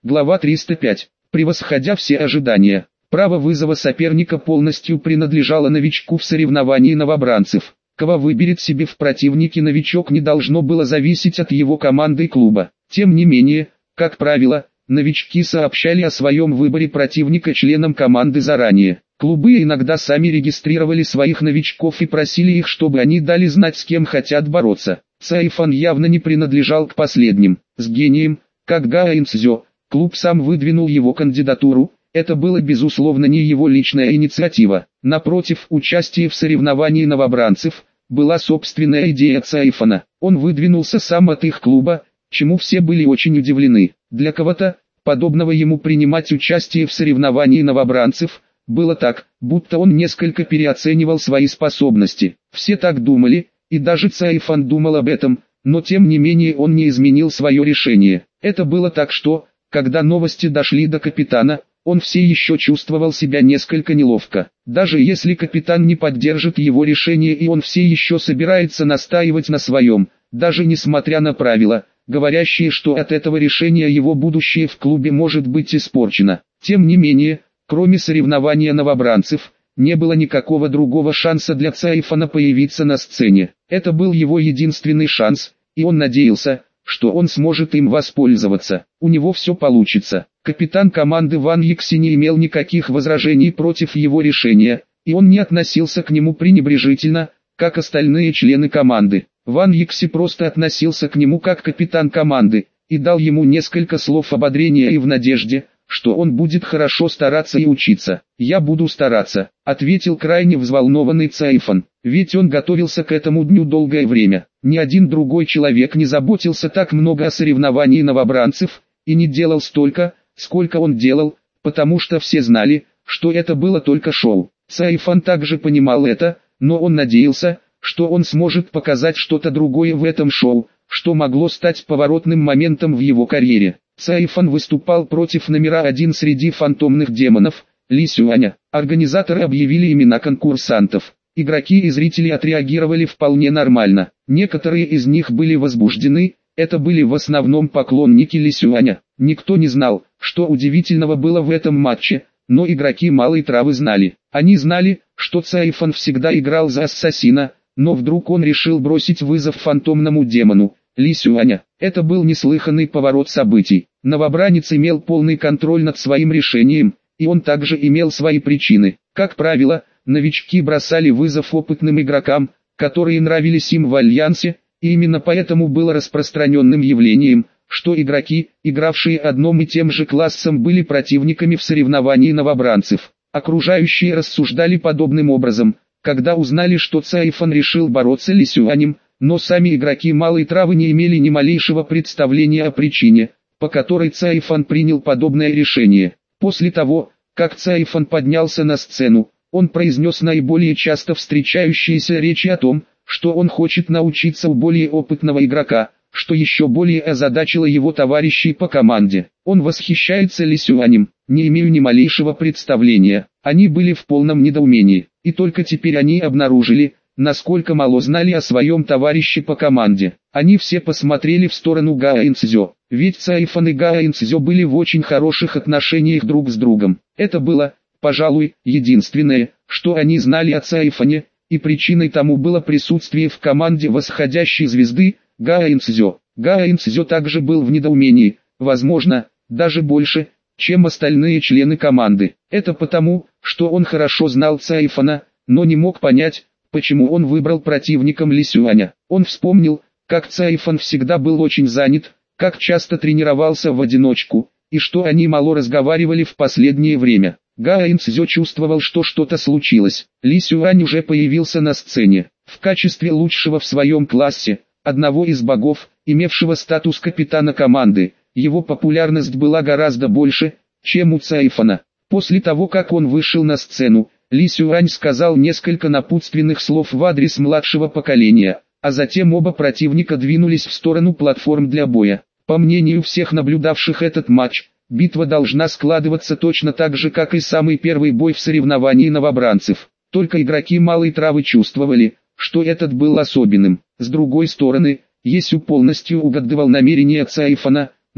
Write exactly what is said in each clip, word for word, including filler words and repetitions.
Глава триста пять. Превосходя все ожидания, право вызова соперника полностью принадлежало новичку в соревновании новобранцев. Кого выберет себе в противники новичок, не должно было зависеть от его команды и клуба. Тем не менее, как правило, новички сообщали о своем выборе противника членам команды заранее. Клубы иногда сами регистрировали своих новичков и просили их, чтобы они дали знать, с кем хотят бороться. Цайфан явно не принадлежал к последним. С гением, как Гаэнцзё, клуб сам выдвинул его кандидатуру. Это было безусловно не его личная инициатива. Напротив, участие в соревновании новобранцев была собственная идея Цайфана. Он выдвинулся сам от их клуба, чему все были очень удивлены. Для кого-то, подобного ему, принимать участие в соревновании новобранцев было так, будто он несколько переоценивал свои способности. Все так думали, и даже Цайфан думал об этом, но тем не менее он не изменил свое решение. Это было так, что, когда новости дошли до капитана, он все еще чувствовал себя несколько неловко. Даже если капитан не поддержит его решение и он все еще собирается настаивать на своем, даже несмотря на правила, говорящие, что от этого решения его будущее в клубе может быть испорчено. Тем не менее, кроме соревнования новобранцев, не было никакого другого шанса для Цайфана появиться на сцене. Это был его единственный шанс, и он надеялся, что он сможет им воспользоваться. У него все получится. Капитан команды Ван Йикси не имел никаких возражений против его решения, и он не относился к нему пренебрежительно, как остальные члены команды. Ван Йикси просто относился к нему как капитан команды, и дал ему несколько слов ободрения и в надежде, что он будет хорошо стараться и учиться. «Я буду стараться», — ответил крайне взволнованный Цайфан, ведь он готовился к этому дню долгое время. Ни один другой человек не заботился так много о соревновании новобранцев, и не делал столько, сколько он делал, потому что все знали, что это было только шоу. Цайфан также понимал это, но он надеялся, что он сможет показать что-то другое в этом шоу, что могло стать поворотным моментом в его карьере. Цайфан выступал против номера один среди фантомных демонов, Ли Сюаня. Организаторы объявили имена конкурсантов. Игроки и зрители отреагировали вполне нормально. Некоторые из них были возбуждены, это были в основном поклонники Ли Сюаня. Никто не знал, что удивительного было в этом матче, но игроки Малой Травы знали. Они знали, что Цайфан всегда играл за ассасина, но вдруг он решил бросить вызов фантомному демону, Ли Сюаня. Это был неслыханный поворот событий. Новобранец имел полный контроль над своим решением, и он также имел свои причины. Как правило, новички бросали вызов опытным игрокам, которые нравились им в Альянсе, и именно поэтому было распространенным явлением, что игроки, игравшие одном и тем же классом, были противниками в соревновании новобранцев. Окружающие рассуждали подобным образом, когда узнали, что Цайфан решил бороться Ли Сюанем, но сами игроки Малой Травы не имели ни малейшего представления о причине, по которой Цайфан принял подобное решение. После того, как Цайфан поднялся на сцену, он произнес наиболее часто встречающиеся речи о том, что он хочет научиться у более опытного игрока, что еще более озадачило его товарищей по команде. Он восхищается Ли Сюанем, не имею ни малейшего представления. Они были в полном недоумении, и только теперь они обнаружили, насколько мало знали о своем товарище по команде. Они все посмотрели в сторону Гаэнцзё, ведь Цайфан и Гаэнцзё были в очень хороших отношениях друг с другом. Это было, пожалуй, единственное, что они знали о Цайфане, и причиной тому было присутствие в команде восходящей звезды, Гаэнцзё. Гаэнцзё также был в недоумении, возможно, даже больше, чем остальные члены команды. Это потому, что он хорошо знал Цайфана, но не мог понять, почему он выбрал противником Ли Сюаня. Он вспомнил, как Цайфан всегда был очень занят, как часто тренировался в одиночку, и что они мало разговаривали в последнее время. Гаэнцзё чувствовал, что что-то случилось. Ли Сюань уже появился на сцене, в качестве лучшего в своем классе, одного из богов, имевшего статус капитана команды. Его популярность была гораздо больше, чем у Цайфана. После того, как он вышел на сцену, Ли Сюань сказал несколько напутственных слов в адрес младшего поколения, а затем оба противника двинулись в сторону платформ для боя. По мнению всех наблюдавших этот матч, битва должна складываться точно так же, как и самый первый бой в соревновании новобранцев. Только игроки Малой Травы чувствовали, что этот был особенным. С другой стороны, Есю полностью угадывал намерения Цайфана, но,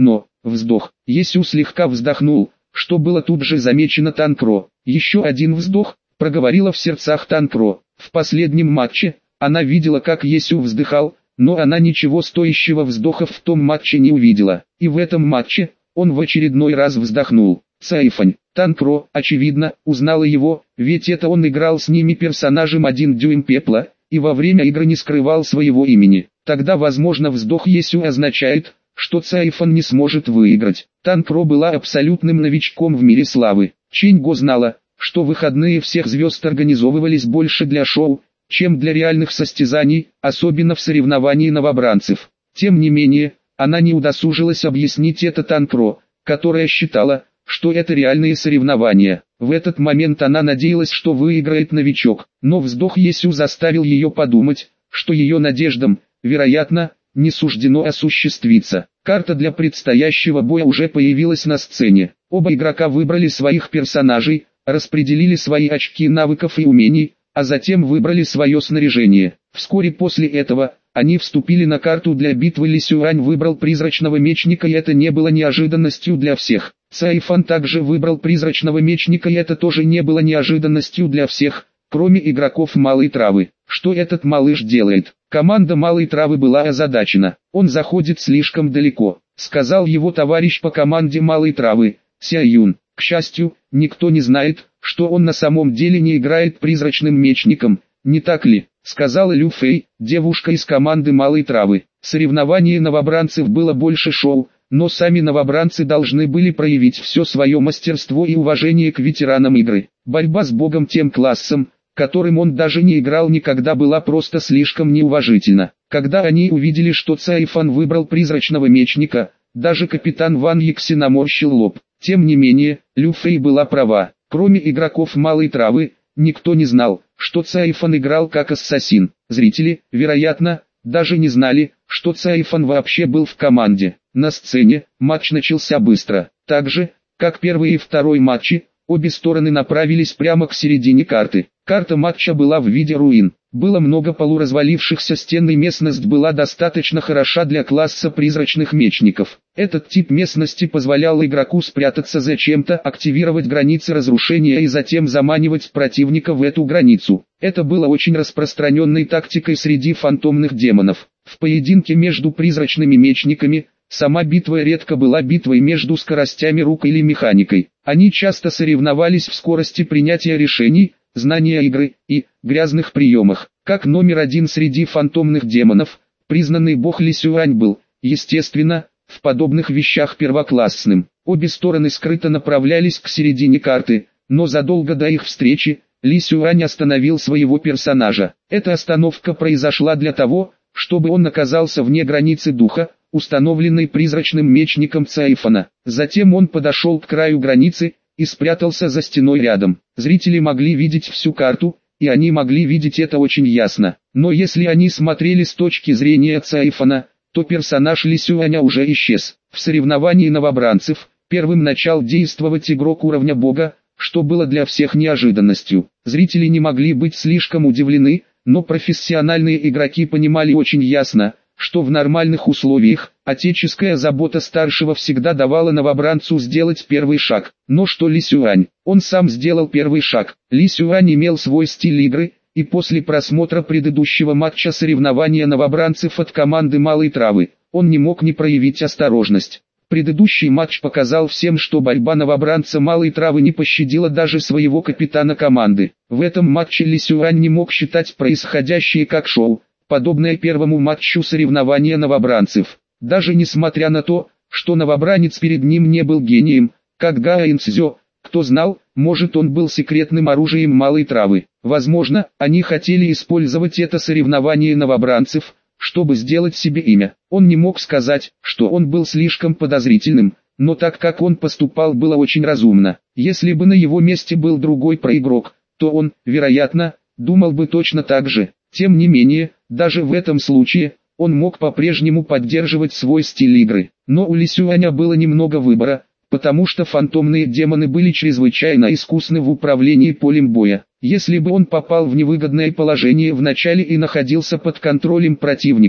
Вздох. Есю слегка вздохнул, что было тут же замечено Танкро. Еще один вздох, проговорила в сердцах Танкро. В последнем матче она видела, как Есю вздыхал, но она ничего стоящего вздоха в том матче не увидела. И в этом матче он в очередной раз вздохнул. Цайфань. Танкро, очевидно, узнала его, ведь это он играл с ними персонажем один дюйм пепла, и во время игры не скрывал своего имени. Тогда, возможно, вздох Есю означает, что Цайфан не сможет выиграть. Танкро была абсолютным новичком в мире славы. Чинго знала, что выходные всех звезд организовывались больше для шоу, чем для реальных состязаний, особенно в соревновании новобранцев. Тем не менее, она не удосужилась объяснить это Танкро, которая считала, что это реальные соревнования. В этот момент она надеялась, что выиграет новичок, но вздох Есю заставил ее подумать, что ее надеждам, вероятно, не суждено осуществиться. Карта для предстоящего боя уже появилась на сцене. Оба игрока выбрали своих персонажей, распределили свои очки навыков и умений, а затем выбрали свое снаряжение. Вскоре после этого, они вступили на карту для битвы. Ли Сюань выбрал призрачного мечника, и это не было неожиданностью для всех. Цайфан также выбрал призрачного мечника, и это тоже не было неожиданностью для всех, кроме игроков Малой Травы. Что этот малыш делает? Команда Малой Травы была озадачена. Он заходит слишком далеко, сказал его товарищ по команде Малой Травы, Ся Юн. К счастью, никто не знает, что он на самом деле не играет призрачным мечником, не так ли? Сказала Лю Фэй, девушка из команды Малой Травы. Соревнование новобранцев было больше шоу, но сами новобранцы должны были проявить все свое мастерство и уважение к ветеранам игры. Борьба с богом тем классом, которым он даже не играл никогда, была просто слишком неуважительна. Когда они увидели, что Цайфан выбрал призрачного мечника, даже капитан Ван Якси наморщил лоб. Тем не менее, Лю Фэй была права. Кроме игроков Малой Травы, никто не знал, что Цайфан играл как ассасин. Зрители, вероятно, даже не знали, что Цайфан вообще был в команде. На сцене матч начался быстро. Так же, как первый и второй матчи, обе стороны направились прямо к середине карты. Карта матча была в виде руин. Было много полуразвалившихся стен, и местность была достаточно хороша для класса призрачных мечников. Этот тип местности позволял игроку спрятаться за чем-то, активировать границы разрушения и затем заманивать противника в эту границу. Это было очень распространенной тактикой среди фантомных демонов. В поединке между призрачными мечниками, сама битва редко была битвой между скоростями рук или механикой. Они часто соревновались в скорости принятия решений, знания игры и грязных приемах. Как номер один среди фантомных демонов, признанный бог Ли Сюань был, естественно, в подобных вещах первоклассным. Обе стороны скрыто направлялись к середине карты, но задолго до их встречи, Ли Сюань остановил своего персонажа. Эта остановка произошла для того, чтобы он оказался вне границы духа, установленной призрачным мечником Цайфана. Затем он подошел к краю границы и спрятался за стеной рядом. Зрители могли видеть всю карту, и они могли видеть это очень ясно. Но если они смотрели с точки зрения Цайфана, то персонаж Ли Сюаня уже исчез. В соревновании новобранцев первым начал действовать игрок уровня бога, что было для всех неожиданностью. Зрители не могли быть слишком удивлены, но профессиональные игроки понимали очень ясно, что в нормальных условиях, отеческая забота старшего всегда давала новобранцу сделать первый шаг. Но что Ли Сюань? Он сам сделал первый шаг. Ли Сюань имел свой стиль игры, и после просмотра предыдущего матча соревнования новобранцев от команды Малой Травы, он не мог не проявить осторожность. Предыдущий матч показал всем, что борьба новобранца Малой Травы не пощадила даже своего капитана команды. В этом матче Ли Сюань не мог считать происходящее как шоу, подобное первому матчу соревнования новобранцев. Даже несмотря на то, что новобранец перед ним не был гением, как Гаэн Цзё, кто знал, может, он был секретным оружием Малой Травы. Возможно, они хотели использовать это соревнование новобранцев, чтобы сделать себе имя. Он не мог сказать, что он был слишком подозрительным, но так как он поступал, было очень разумно. Если бы на его месте был другой проигрок, то он, вероятно, думал бы точно так же. Тем не менее, даже в этом случае, он мог по-прежнему поддерживать свой стиль игры. Но у Ли Сюаня было немного выбора, потому что фантомные демоны были чрезвычайно искусны в управлении полем боя. Если бы он попал в невыгодное положение в начале и находился под контролем противника,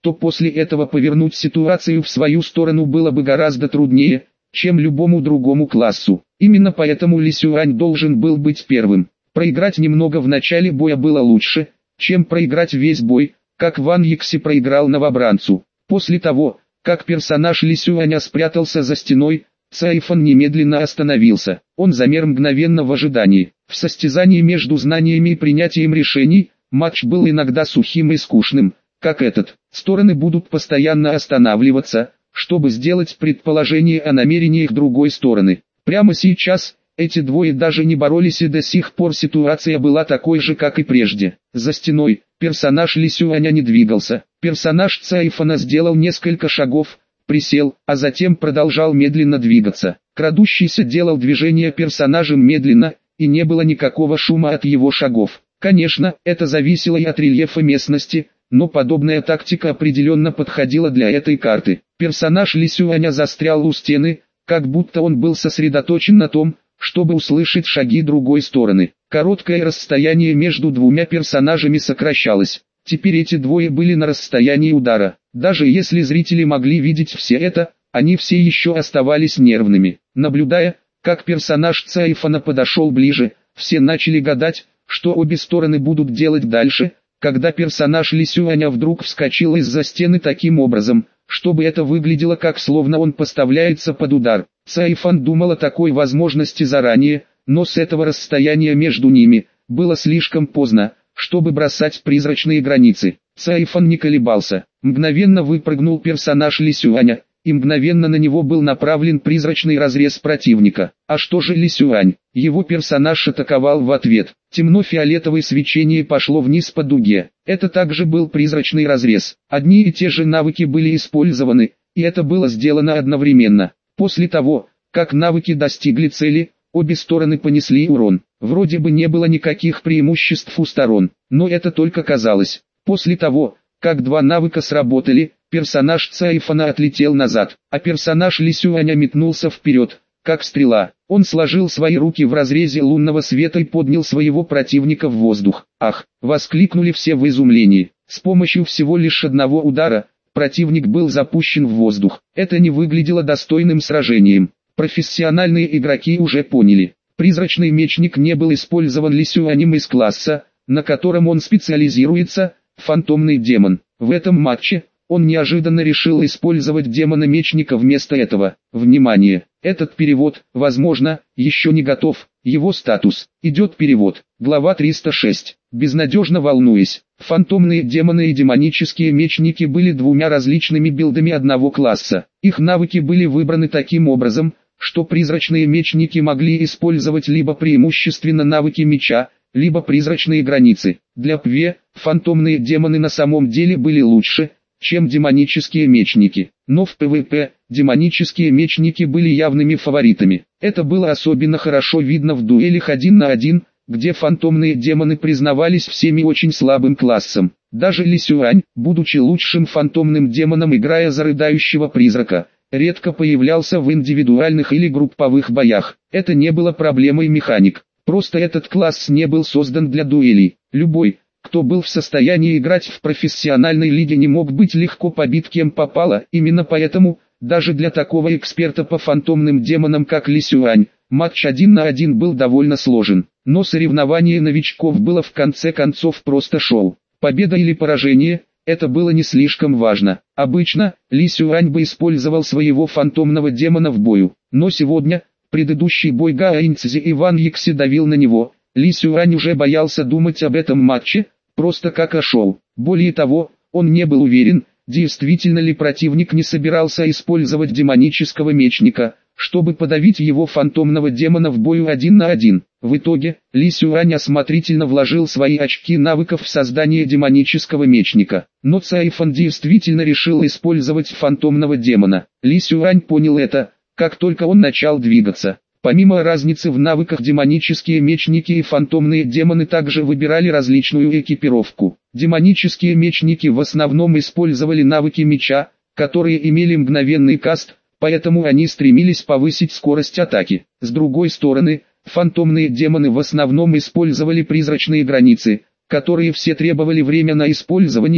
то после этого повернуть ситуацию в свою сторону было бы гораздо труднее, чем любому другому классу. Именно поэтому Ли Сюань должен был быть первым. Проиграть немного в начале боя было лучше, чем проиграть весь бой, как Ван Йикси проиграл новобранцу. После того, как персонаж Ли Сюаня спрятался за стеной, Цайфан немедленно остановился. Он замер мгновенно в ожидании. В состязании между знаниями и принятием решений, матч был иногда сухим и скучным, как этот. Стороны будут постоянно останавливаться, чтобы сделать предположение о намерениях другой стороны. Прямо сейчас, эти двое даже не боролись, и до сих пор ситуация была такой же, как и прежде. За стеной, персонаж Ли Сюаня не двигался. Персонаж Цайфана сделал несколько шагов, присел, а затем продолжал медленно двигаться. Крадущийся делал движения персонажем медленно, и не было никакого шума от его шагов. Конечно, это зависело и от рельефа местности, но подобная тактика определенно подходила для этой карты. Персонаж Ли Сюаня застрял у стены, как будто он был сосредоточен на том, чтобы услышать шаги другой стороны. Короткое расстояние между двумя персонажами сокращалось. Теперь эти двое были на расстоянии удара. Даже если зрители могли видеть все это, они все еще оставались нервными. Наблюдая, как персонаж Цайфана подошел ближе, все начали гадать, что обе стороны будут делать дальше, когда персонаж Ли Сюаня вдруг вскочил из-за стены таким образом, чтобы это выглядело как словно он поставляется под удар. Цайфан думал о такой возможности заранее, но с этого расстояния между ними было слишком поздно, чтобы бросать призрачные границы. Цайфан не колебался. Мгновенно выпрыгнул персонаж Ли Сюаня, и мгновенно на него был направлен призрачный разрез противника. А что же Ли Сюань? Его персонаж атаковал в ответ. Темно-фиолетовое свечение пошло вниз по дуге. Это также был призрачный разрез. Одни и те же навыки были использованы, и это было сделано одновременно. После того, как навыки достигли цели, обе стороны понесли урон. Вроде бы не было никаких преимуществ у сторон, но это только казалось. После того, как два навыка сработали, персонаж Цайфана отлетел назад, а персонаж Ли Сюаня метнулся вперед, как стрела. Он сложил свои руки в разрезе лунного света и поднял своего противника в воздух. «Ах!» — воскликнули все в изумлении. С помощью всего лишь одного удара, противник был запущен в воздух. Это не выглядело достойным сражением. Профессиональные игроки уже поняли. Призрачный мечник не был использован Ли Сюанем из класса, на котором он специализируется, фантомный демон. В этом матче он неожиданно решил использовать демона-мечника вместо этого. Внимание! Этот перевод, возможно, еще не готов. Его статус. Идет перевод. Глава триста шесть. Безнадежно волнуясь, фантомные демоны и демонические мечники были двумя различными билдами одного класса. Их навыки были выбраны таким образом, что призрачные мечники могли использовать либо преимущественно навыки меча, либо призрачные границы. Для ПВЕ, фантомные демоны на самом деле были лучше, чем демонические мечники. Но в ПВП, демонические мечники были явными фаворитами. Это было особенно хорошо видно в дуэлях один на один, где фантомные демоны признавались всеми очень слабым классом. Даже Ли Сюань, будучи лучшим фантомным демоном, играя за рыдающего призрака, редко появлялся в индивидуальных или групповых боях. Это не было проблемой механик. Просто этот класс не был создан для дуэлей. Любой, кто был в состоянии играть в профессиональной лиге, не мог быть легко побит кем попало. Именно поэтому, даже для такого эксперта по фантомным демонам как Ли Сюань, матч один на один был довольно сложен. Но соревнование новичков было в конце концов просто шоу. Победа или поражение – это было не слишком важно. Обычно, Ли Сюань бы использовал своего фантомного демона в бою. Но сегодня, предыдущий бой Гаэнцзи и Ван Йикси давил на него. Ли Сюань уже боялся думать об этом матче, просто как о шоу. Более того, он не был уверен, действительно ли противник не собирался использовать демонического мечника, чтобы подавить его фантомного демона в бою один на один. В итоге, Ли Сюань осмотрительно вложил свои очки навыков в создание демонического мечника. Но Цайфан действительно решил использовать фантомного демона. Ли Сюань понял это, как только он начал двигаться. Помимо разницы в навыках, демонические мечники и фантомные демоны также выбирали различную экипировку. Демонические мечники в основном использовали навыки меча, которые имели мгновенный каст, поэтому они стремились повысить скорость атаки. С другой стороны, фантомные демоны в основном использовали призрачные границы, которые все требовали время на использование,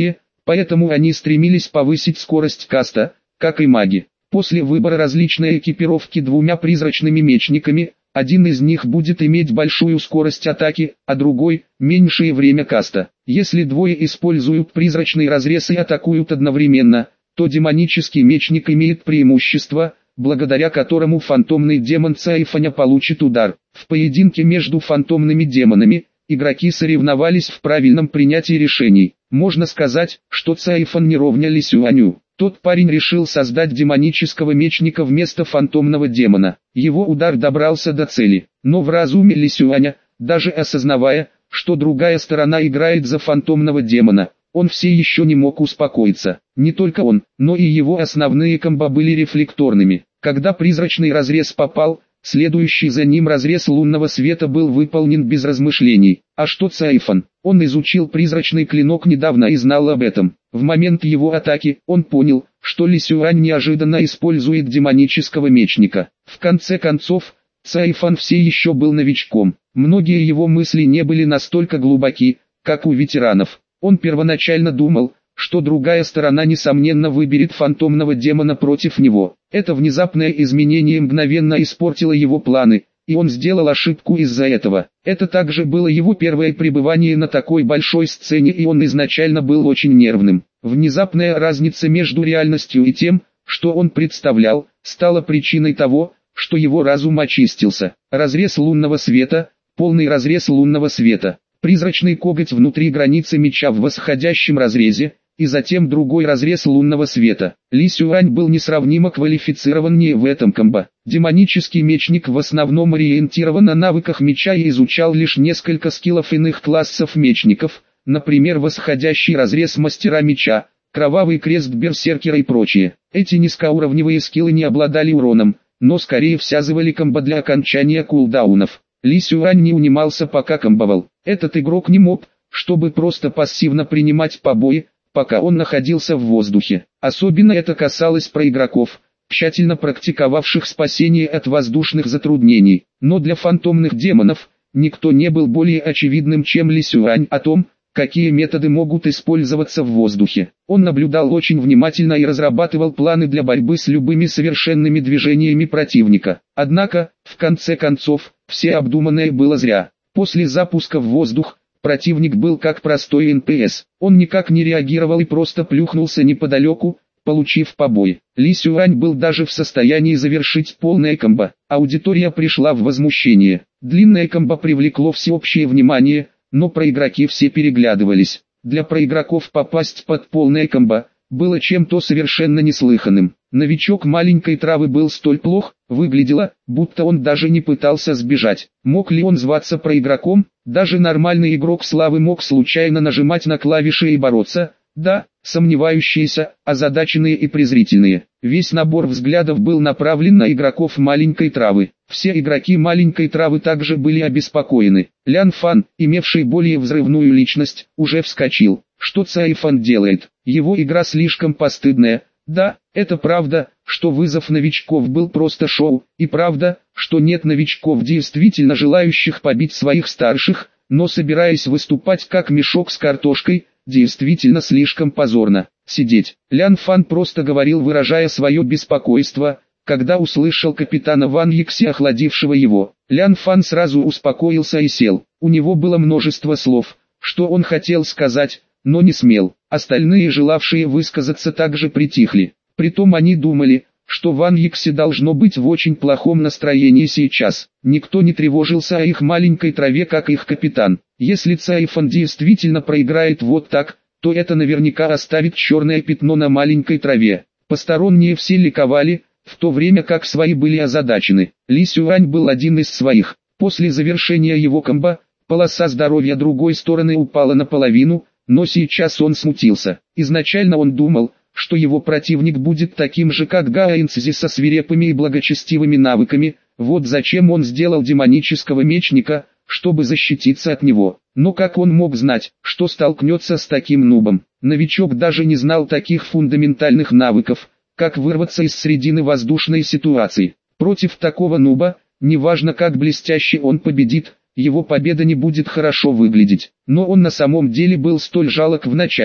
поэтому они стремились повысить скорость каста, как и маги. После выбора различной экипировки двумя призрачными мечниками, один из них будет иметь большую скорость атаки, а другой – меньшее время каста. Если двое используют призрачный разрез и атакуют одновременно, то демонический мечник имеет преимущество, благодаря которому фантомный демон Цаифаня получит удар. В поединке между фантомными демонами, игроки соревновались в правильном принятии решений. Можно сказать, что Цаифан не ровня Ли Сюаню. Тот парень решил создать демонического мечника вместо фантомного демона. Его удар добрался до цели, но в разуме Ли Сюаня, даже осознавая, что другая сторона играет за фантомного демона, он все еще не мог успокоиться. Не только он, но и его основные комбо были рефлекторными. Когда призрачный разрез попал, следующий за ним разрез лунного света был выполнен без размышлений. А что Цаифан? Он изучил призрачный клинок недавно и знал об этом. В момент его атаки, он понял, что Ли Сюань неожиданно использует демонического мечника. В конце концов, Цаифан все еще был новичком. Многие его мысли не были настолько глубоки, как у ветеранов. Он первоначально думал, что другая сторона несомненно выберет фантомного демона против него. Это внезапное изменение мгновенно испортило его планы, и он сделал ошибку из-за этого. Это также было его первое пребывание на такой большой сцене, и он изначально был очень нервным. Внезапная разница между реальностью и тем, что он представлял, стала причиной того, что его разум очистился. Разрез лунного света, полный разрез лунного света, призрачный коготь внутри границы меча в восходящем разрезе, и затем другой разрез лунного света. Ли Сюань был несравнимо квалифицированнее в этом комбо. Демонический мечник в основном ориентирован на навыках меча и изучал лишь несколько скиллов иных классов мечников, например восходящий разрез мастера меча, кровавый крест берсеркера и прочее. Эти низкоуровневые скиллы не обладали уроном, но скорее всязывали комбо для окончания кулдаунов. Ли Сюань не унимался, пока комбовал. Этот игрок не мог, чтобы просто пассивно принимать побои, пока он находился в воздухе. Особенно это касалось проигроков, тщательно практиковавших спасение от воздушных затруднений. Но для фантомных демонов, никто не был более очевидным, чем Ли Сюань о том, какие методы могут использоваться в воздухе. Он наблюдал очень внимательно и разрабатывал планы для борьбы с любыми совершенными движениями противника. Однако, в конце концов, все обдуманное было зря. После запуска в воздух, противник был как простой эн пи эс. Он никак не реагировал и просто плюхнулся неподалеку, получив побой. Ли Сюань был даже в состоянии завершить полное комбо. Аудитория пришла в возмущение. Длинное комбо привлекло всеобщее внимание, но проигроки все переглядывались. Для проигроков попасть под полное комбо было чем-то совершенно неслыханным. Новичок маленькой травы был столь плох, выглядело, будто он даже не пытался сбежать. Мог ли он зваться проигроком? Даже нормальный игрок славы мог случайно нажимать на клавиши и бороться. Да, сомневающиеся, озадаченные и презрительные. Весь набор взглядов был направлен на игроков маленькой травы. Все игроки маленькой травы также были обеспокоены. Лян Фан, имевший более взрывную личность, уже вскочил. Что Цаифан делает? Его игра слишком постыдная. Да, это правда, что вызов новичков был просто шоу, и правда, что нет новичков, действительно желающих побить своих старших, но собираясь выступать как мешок с картошкой, действительно слишком позорно. Сидеть. Лян Фан просто говорил, выражая свое беспокойство, когда услышал капитана Ван Якси, охладившего его. Лян Фан сразу успокоился и сел. У него было множество слов, что он хотел сказать, но не смел. Остальные, желавшие высказаться, также притихли. Притом они думали, что Ван Якси должно быть в очень плохом настроении сейчас. Никто не тревожился о их маленькой траве, как их капитан. Если Цаифан действительно проиграет вот так, то это наверняка оставит черное пятно на маленькой траве. Посторонние все ликовали, в то время как свои были озадачены. Ли Сюань был один из своих. После завершения его комбо, полоса здоровья другой стороны упала наполовину, но сейчас он смутился. Изначально он думал, что его противник будет таким же, как Гаэнцзи, со свирепыми и благочестивыми навыками. Вот зачем он сделал демонического мечника, чтобы защититься от него. Но как он мог знать, что столкнется с таким нубом? Новичок даже не знал таких фундаментальных навыков, как вырваться из середины воздушной ситуации. Против такого нуба, неважно как блестяще он победит, его победа не будет хорошо выглядеть. Но он на самом деле был столь жалок в начале.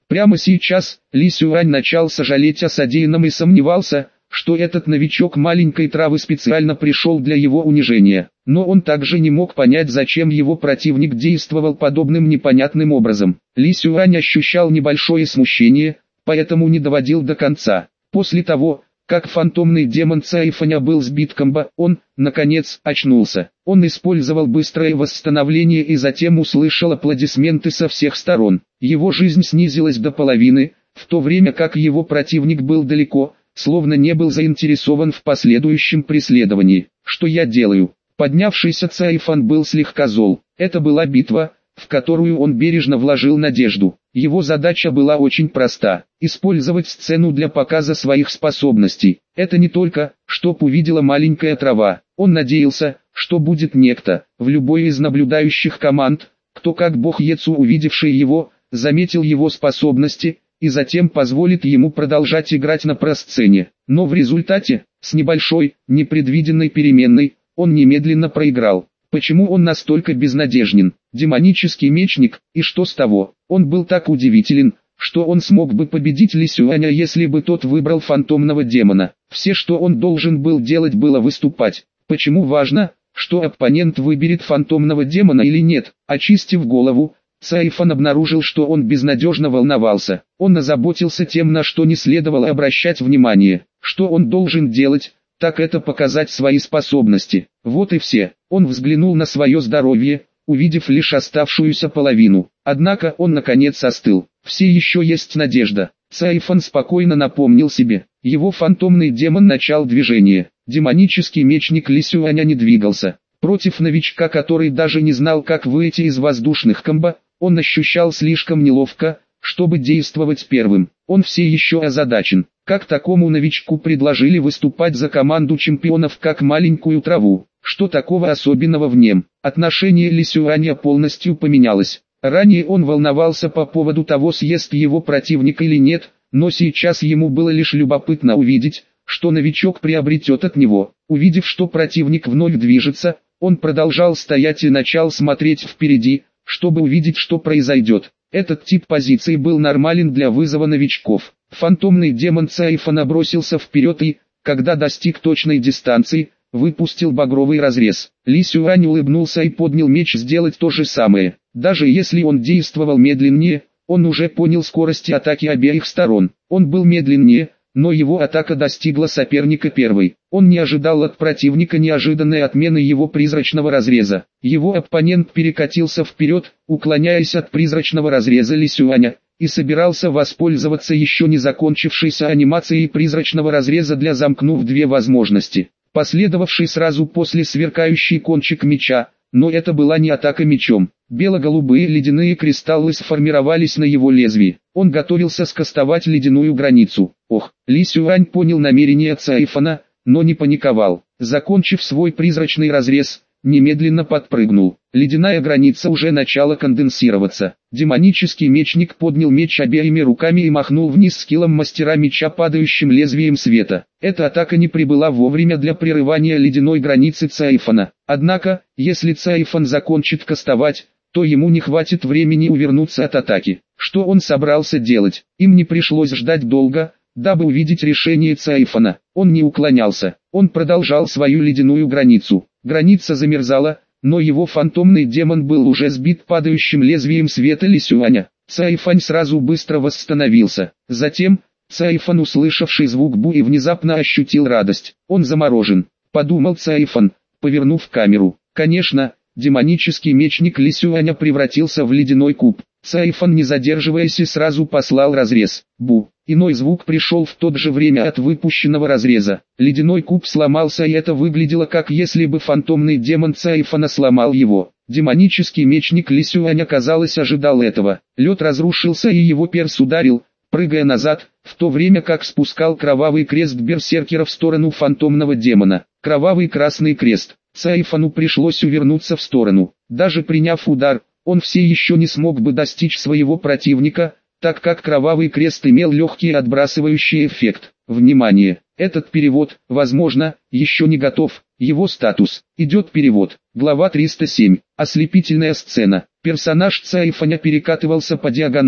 Прямо сейчас Ли Сюань начал сожалеть о содеянном и сомневался, что этот новичок маленькой травы специально пришел для его унижения. Но он также не мог понять, зачем его противник действовал подобным непонятным образом. Ли Сюань ощущал небольшое смущение, поэтому не доводил до конца. После того, как фантомный демон Цаифаня был сбит комбо, он, наконец, очнулся. Он использовал быстрое восстановление и затем услышал аплодисменты со всех сторон. Его жизнь снизилась до половины, в то время как его противник был далеко, словно не был заинтересован в последующем преследовании. «Что я делаю?» Поднявшийся Цаифан был слегка зол. Это была битва, в которую он бережно вложил надежду. Его задача была очень проста – использовать сцену для показа своих способностей. Это не только, чтоб увидела маленькая трава. Он надеялся, что будет некто, в любой из наблюдающих команд, кто как бог Ецу, увидевший его, заметил его способности, и затем позволит ему продолжать играть на просцене. Но в результате, с небольшой, непредвиденной переменной, он немедленно проиграл. Почему он настолько безнадежен? Демонический мечник, и что с того? Он был так удивителен, что он смог бы победить Ли Сюаня, если бы тот выбрал фантомного демона. Все, что он должен был делать, было выступать. Почему важно, что оппонент выберет фантомного демона или нет? Очистив голову, Цаифан обнаружил, что он безнадежно волновался. Он озаботился тем, на что не следовало обращать внимание. Что он должен делать, так это показать свои способности. Вот и все. Он взглянул на свое здоровье, увидев лишь оставшуюся половину. Однако он наконец остыл. Все еще есть надежда. Цаифан спокойно напомнил себе. Его фантомный демон начал движение. Демонический мечник Ли Сюаня не двигался. Против новичка, который даже не знал, как выйти из воздушных комбо, он ощущал слишком неловко, чтобы действовать первым. Он все еще озадачен. Как такому новичку предложили выступать за команду чемпионов как маленькую траву? Что такого особенного в нем? Отношение Ли Сюаня полностью поменялось. Ранее он волновался по поводу того, съест его противник или нет, но сейчас ему было лишь любопытно увидеть, что новичок приобретет от него. Увидев, что противник вновь движется, он продолжал стоять и начал смотреть впереди, чтобы увидеть, что произойдет. Этот тип позиции был нормален для вызова новичков. Фантомный демон Цаифана бросился вперед и, когда достиг точной дистанции, выпустил багровый разрез. Ли Сюань улыбнулся и поднял меч сделать то же самое. Даже если он действовал медленнее, он уже понял скорость атаки обеих сторон. Он был медленнее, но его атака достигла соперника первой. Он не ожидал от противника неожиданной отмены его призрачного разреза. Его оппонент перекатился вперед, уклоняясь от призрачного разреза Ли Сюаня, и собирался воспользоваться еще не закончившейся анимацией призрачного разреза для замкнув две возможности. Последовавший сразу после сверкающий кончик меча, но это была не атака мечом. Бело-голубые ледяные кристаллы сформировались на его лезвии. Он готовился скастовать ледяную границу. Ох, Ли Сюань понял намерение Цаифана, но не паниковал. Закончив свой призрачный разрез, немедленно подпрыгнул. Ледяная граница уже начала конденсироваться. Демонический мечник поднял меч обеими руками и махнул вниз скиллом мастера меча падающим лезвием света. Эта атака не прибыла вовремя для прерывания ледяной границы Цаифана. Однако, если Цаифан закончит кастовать, то ему не хватит времени увернуться от атаки. Что он собрался делать? Им не пришлось ждать долго, дабы увидеть решение Цаифана. Он не уклонялся, он продолжал свою ледяную границу. Граница замерзала, но его фантомный демон был уже сбит падающим лезвием света Ли Сюаня. Цаифань сразу быстро восстановился. Затем, Цаифан, услышавший звук буи, внезапно ощутил радость. Он заморожен, подумал Цаифан, повернув камеру. Конечно, демонический мечник Ли Сюаня превратился в ледяной куб. Цаифан, не задерживаясь, и сразу послал разрез. Бу. Иной звук пришел в то же время от выпущенного разреза. Ледяной куб сломался, и это выглядело как если бы фантомный демон Цаифана сломал его. Демонический мечник Ли Сюаня, казалось, ожидал этого. Лед разрушился, и его перс ударил, прыгая назад, в то время как спускал кровавый крест берсеркера в сторону фантомного демона. Кровавый красный крест. Цаифану пришлось увернуться в сторону. Даже приняв удар, он все еще не смог бы достичь своего противника, так как кровавый крест имел легкий отбрасывающий эффект. Внимание! Этот перевод, возможно, еще не готов. Его статус. Идет перевод. Глава триста семь. Ослепительная сцена. Персонаж Цаифаня перекатывался по диагонали,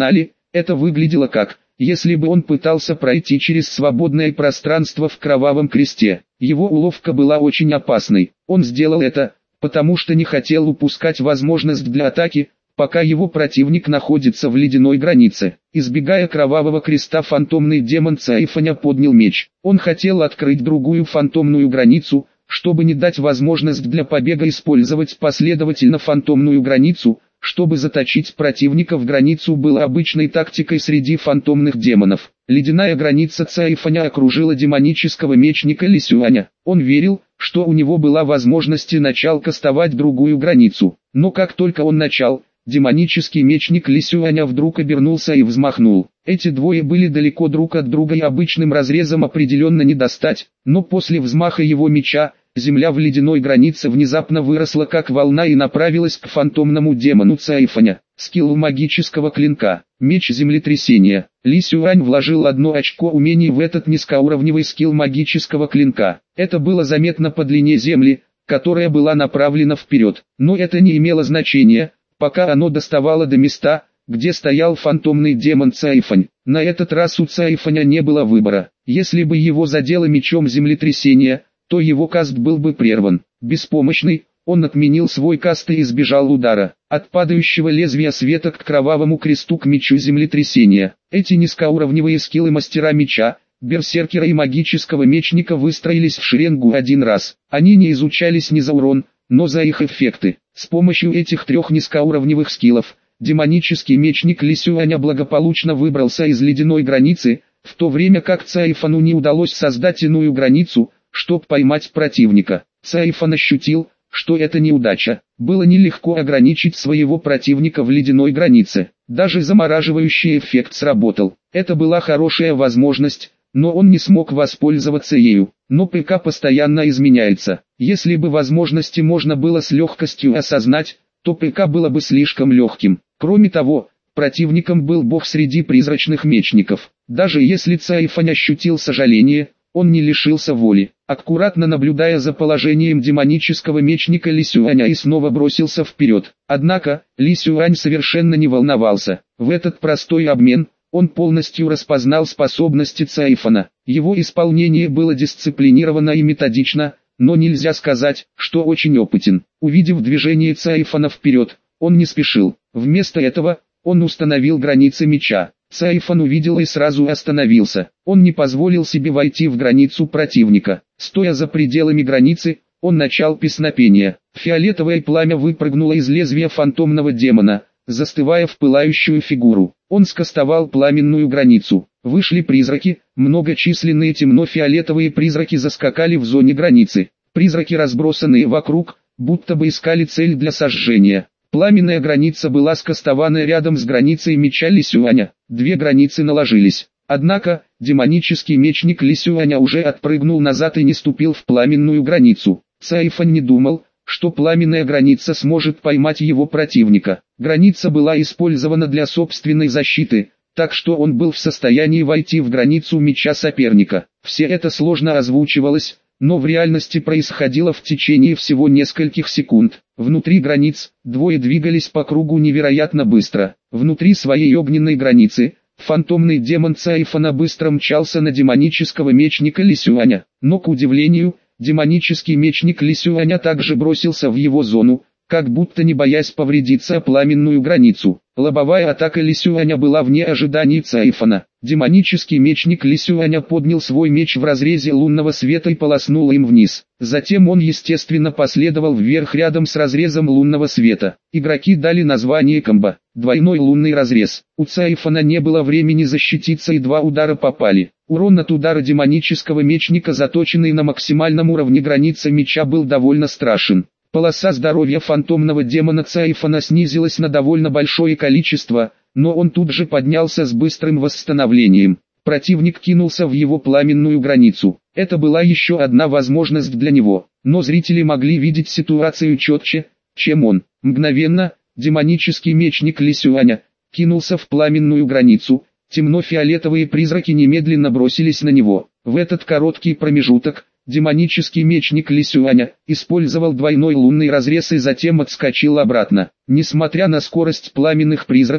Это выглядело как, если бы он пытался пройти через свободное пространство в кровавом кресте. Его уловка была очень опасной. Он сделал это, потому что не хотел упускать возможность для атаки, пока его противник находится в ледяной границе. Избегая кровавого креста, фантомный демон Цаифаня поднял меч. Он хотел открыть другую фантомную границу, чтобы не дать возможность для побега использовать последовательно фантомную границу, чтобы заточить противника в границу, было обычной тактикой среди фантомных демонов. Ледяная граница Цаифаня окружила демонического мечника Лисюаня. Он верил, что у него была возможность начал кастовать другую границу. Но как только он начал, демонический мечник Лисюаня вдруг обернулся и взмахнул. Эти двое были далеко друг от друга и обычным разрезом определенно не достать, но после взмаха его меча, земля в ледяной границе внезапно выросла как волна и направилась к фантомному демону Цаифаня. Скилл магического клинка, меч землетрясения. Ли Сюань вложил одно очко умений в этот низкоуровневый скилл магического клинка. Это было заметно по длине земли, которая была направлена вперед, но это не имело значения, пока оно доставало до места, где стоял фантомный демон Цаифань. На этот раз у Цаифаня не было выбора. Если бы его задело мечом землетрясения, то его каст был бы прерван. Беспомощный, он отменил свой каст и избежал удара. От падающего лезвия света к кровавому кресту к мечу землетрясения. Эти низкоуровневые скиллы мастера меча, берсеркера и магического мечника выстроились в шеренгу один раз. Они не изучались ни за урон, но за их эффекты. С помощью этих трех низкоуровневых скиллов, демонический мечник Ли Сюаня благополучно выбрался из ледяной границы, в то время как Цаифану не удалось создать иную границу, чтобы поймать противника. Цаифан ощутил, что это неудача. Было нелегко ограничить своего противника в ледяной границе. Даже замораживающий эффект сработал. Это была хорошая возможность, но он не смог воспользоваться ею. Но ПК постоянно изменяется. Если бы возможности можно было с легкостью осознать, то ПК было бы слишком легким. Кроме того, противником был бог среди призрачных мечников. Даже если Цаифань ощутил сожаление, он не лишился воли. Аккуратно наблюдая за положением демонического мечника Ли Сюаня и снова бросился вперед. Однако, Ли Сюань совершенно не волновался. В этот простой обмен, он полностью распознал способности Цаифана. Его исполнение было дисциплинировано и методично, но нельзя сказать, что очень опытен. Увидев движение Цаифана вперед, он не спешил. Вместо этого, он установил границы меча. Цаифан увидел и сразу остановился. Он не позволил себе войти в границу противника. Стоя за пределами границы, он начал песнопение. Фиолетовое пламя выпрыгнуло из лезвия фантомного демона, застывая в пылающую фигуру. Он скостовал пламенную границу. Вышли призраки, многочисленные темно-фиолетовые призраки заскакали в зоне границы. Призраки, разбросанные вокруг, будто бы искали цель для сожжения. Пламенная граница была скостована рядом с границей меча Ли Сюаня. Две границы наложились. Однако, демонический мечник Ли Сюаня уже отпрыгнул назад и не ступил в пламенную границу. Цаифань не думал, что пламенная граница сможет поймать его противника. Граница была использована для собственной защиты, так что он был в состоянии войти в границу меча соперника. Все это сложно озвучивалось, но в реальности происходило в течение всего нескольких секунд. Внутри границ, двое двигались по кругу невероятно быстро. Внутри своей огненной границы, фантомный демон Цаифана быстро мчался на демонического мечника Ли Сюаня. Но к удивлению, демонический мечник Ли Сюаня также бросился в его зону, как будто не боясь повредиться о пламенную границу. Лобовая атака Ли Сюаня была вне ожиданий Цаифана. Демонический мечник Ли Сюаня поднял свой меч в разрезе лунного света и полоснул им вниз. Затем он естественно последовал вверх рядом с разрезом лунного света. Игроки дали название комбо «Двойной лунный разрез». У Цаифана не было времени защититься и два удара попали. Урон от удара демонического мечника, заточенный на максимальном уровне границы меча, был довольно страшен. Полоса здоровья фантомного демона Цаифана снизилась на довольно большое количество, но он тут же поднялся с быстрым восстановлением. Противник кинулся в его пламенную границу. Это была еще одна возможность для него, но зрители могли видеть ситуацию четче, чем он. Мгновенно, демонический мечник Ли Сюаня кинулся в пламенную границу. Темно-фиолетовые призраки немедленно бросились на него. В этот короткий промежуток, демонический мечник Ли Сюаня использовал двойной лунный разрез и затем отскочил обратно. Несмотря на скорость пламенных призраков,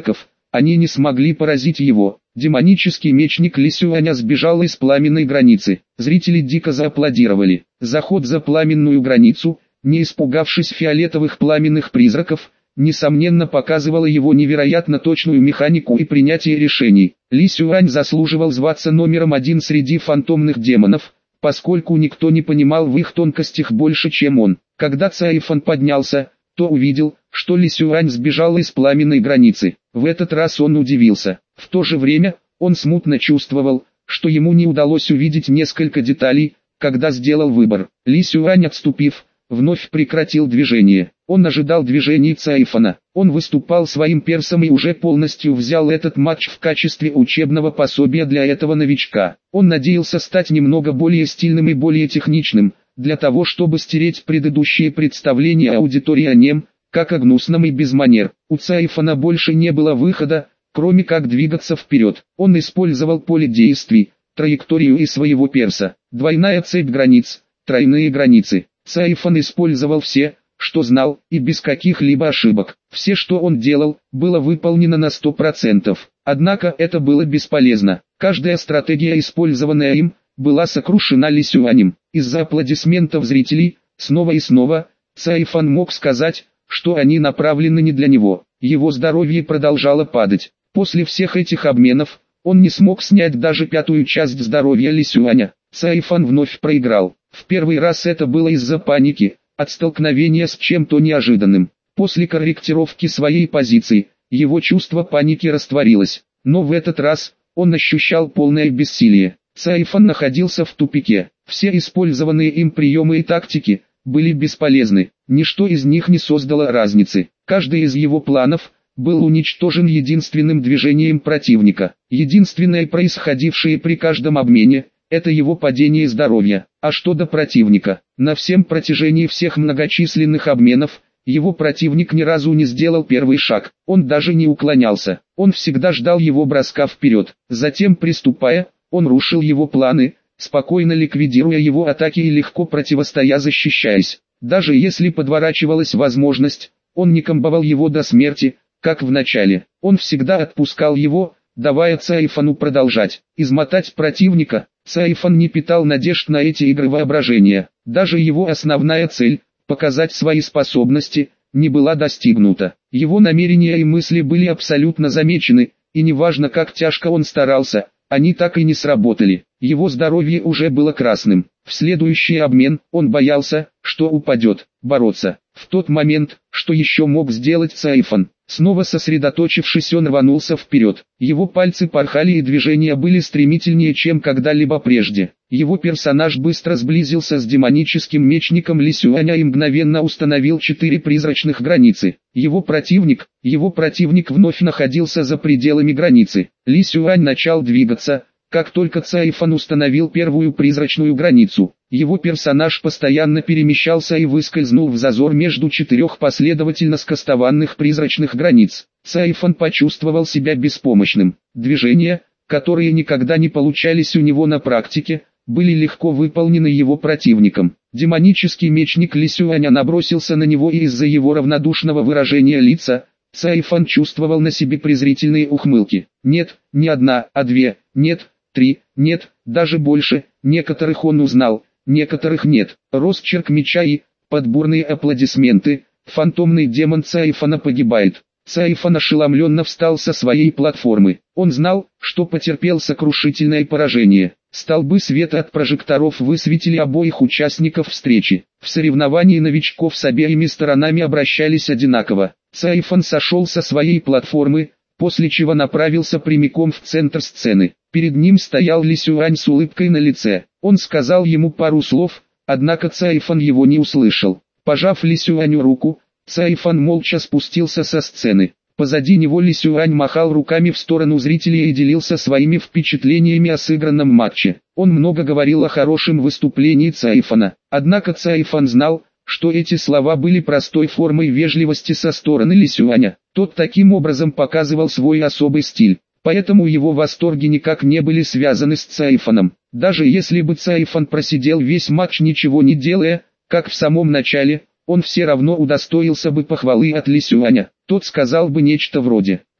они не смогли поразить его. Демонический мечник Ли Сюаня сбежал из пламенной границы. Зрители дико зааплодировали. Заход за пламенную границу, не испугавшись фиолетовых пламенных призраков, несомненно показывало его невероятно точную механику и принятие решений. Ли Сюань заслуживал зваться номером один среди фантомных демонов, поскольку никто не понимал в их тонкостях больше, чем он. Когда Цаифан поднялся, то увидел, что Ли Сюань сбежал из пламенной границы. В этот раз он удивился. В то же время, он смутно чувствовал, что ему не удалось увидеть несколько деталей, когда сделал выбор. Ли Сюань, отступив, вновь прекратил движение. Он ожидал движений Цаифана. Он выступал своим персом и уже полностью взял этот матч в качестве учебного пособия для этого новичка. Он надеялся стать немного более стильным и более техничным, для того чтобы стереть предыдущие представления аудитории о нем, как о гнусном и без манер. У Цаифана больше не было выхода, кроме как двигаться вперед. Он использовал поле действий, траекторию и своего перса. Двойная цепь границ, тройные границы. Цаифан использовал все, что знал, и без каких-либо ошибок. Все, что он делал, было выполнено на сто процентов. Однако это было бесполезно. Каждая стратегия, использованная им, была сокрушена Ли Сюанем. Из-за аплодисментов зрителей, снова и снова, Цаифан мог сказать, что они направлены не для него. Его здоровье продолжало падать. После всех этих обменов, он не смог снять даже пятую часть здоровья Ли Сюаня. Цаифан вновь проиграл. В первый раз это было из-за паники, от столкновения с чем-то неожиданным. После корректировки своей позиции, его чувство паники растворилось. Но в этот раз, он ощущал полное бессилие. Цаифан находился в тупике. Все использованные им приемы и тактики были бесполезны. Ничто из них не создало разницы. Каждый из его планов был уничтожен единственным движением противника. Единственное происходившее при каждом обмене – это его падение здоровья. А что до противника? На всем протяжении всех многочисленных обменов, его противник ни разу не сделал первый шаг. Он даже не уклонялся. Он всегда ждал его броска вперед. Затем, приступая, он рушил его планы, спокойно ликвидируя его атаки и легко противостоя, защищаясь. Даже если подворачивалась возможность, он не комбовал его до смерти, как в начале. Он всегда отпускал его, давая Цаифану продолжать. Измотать противника. Цаифан не питал надежд на эти игры воображения. Даже его основная цель – показать свои способности – не была достигнута. Его намерения и мысли были абсолютно замечены, и неважно как тяжко он старался, они так и не сработали. Его здоровье уже было красным. В следующий обмен он боялся, что упадет. Бороться. В тот момент, что еще мог сделать Цаифан? Снова сосредоточившись, он рванулся вперед. Его пальцы порхали и движения были стремительнее, чем когда-либо прежде. Его персонаж быстро сблизился с демоническим мечником Ли Сюаня и мгновенно установил четыре призрачных границы. Его противник, его противник вновь находился за пределами границы. Ли Сюань начал двигаться, как только Цаифан установил первую призрачную границу. Его персонаж постоянно перемещался и выскользнул в зазор между четырех последовательно скостованных призрачных границ. Цаифан почувствовал себя беспомощным. Движения, которые никогда не получались у него на практике, были легко выполнены его противником. Демонический мечник Ли Сюаня набросился на него, и из-за его равнодушного выражения лица, Цаифан чувствовал на себе презрительные ухмылки. Нет, не одна, а две, нет, три, нет, даже больше, некоторых он узнал, некоторых нет. Росчерк меча и, под бурные аплодисменты, фантомный демон Цаифана погибает. Цаифан ошеломленно встал со своей платформы. Он знал, что потерпел сокрушительное поражение. Столбы света от прожекторов высветили обоих участников встречи. В соревновании новичков с обеими сторонами обращались одинаково. Цаифан сошел со своей платформы, после чего направился прямиком в центр сцены. Перед ним стоял Ли Сюань с улыбкой на лице. Он сказал ему пару слов, однако Цаифан его не услышал. Пожав Ли Сюаню руку, Цаифан молча спустился со сцены. Позади него Ли Сюань махал руками в сторону зрителей и делился своими впечатлениями о сыгранном матче. Он много говорил о хорошем выступлении Цаифана. Однако Цаифан знал, что эти слова были простой формой вежливости со стороны Ли Сюаня. Тот таким образом показывал свой особый стиль. Поэтому его восторги никак не были связаны с Цаифаном. Даже если бы Цаифан просидел весь матч ничего не делая, как в самом начале, он все равно удостоился бы похвалы от Ли Сюаня. Тот сказал бы нечто вроде: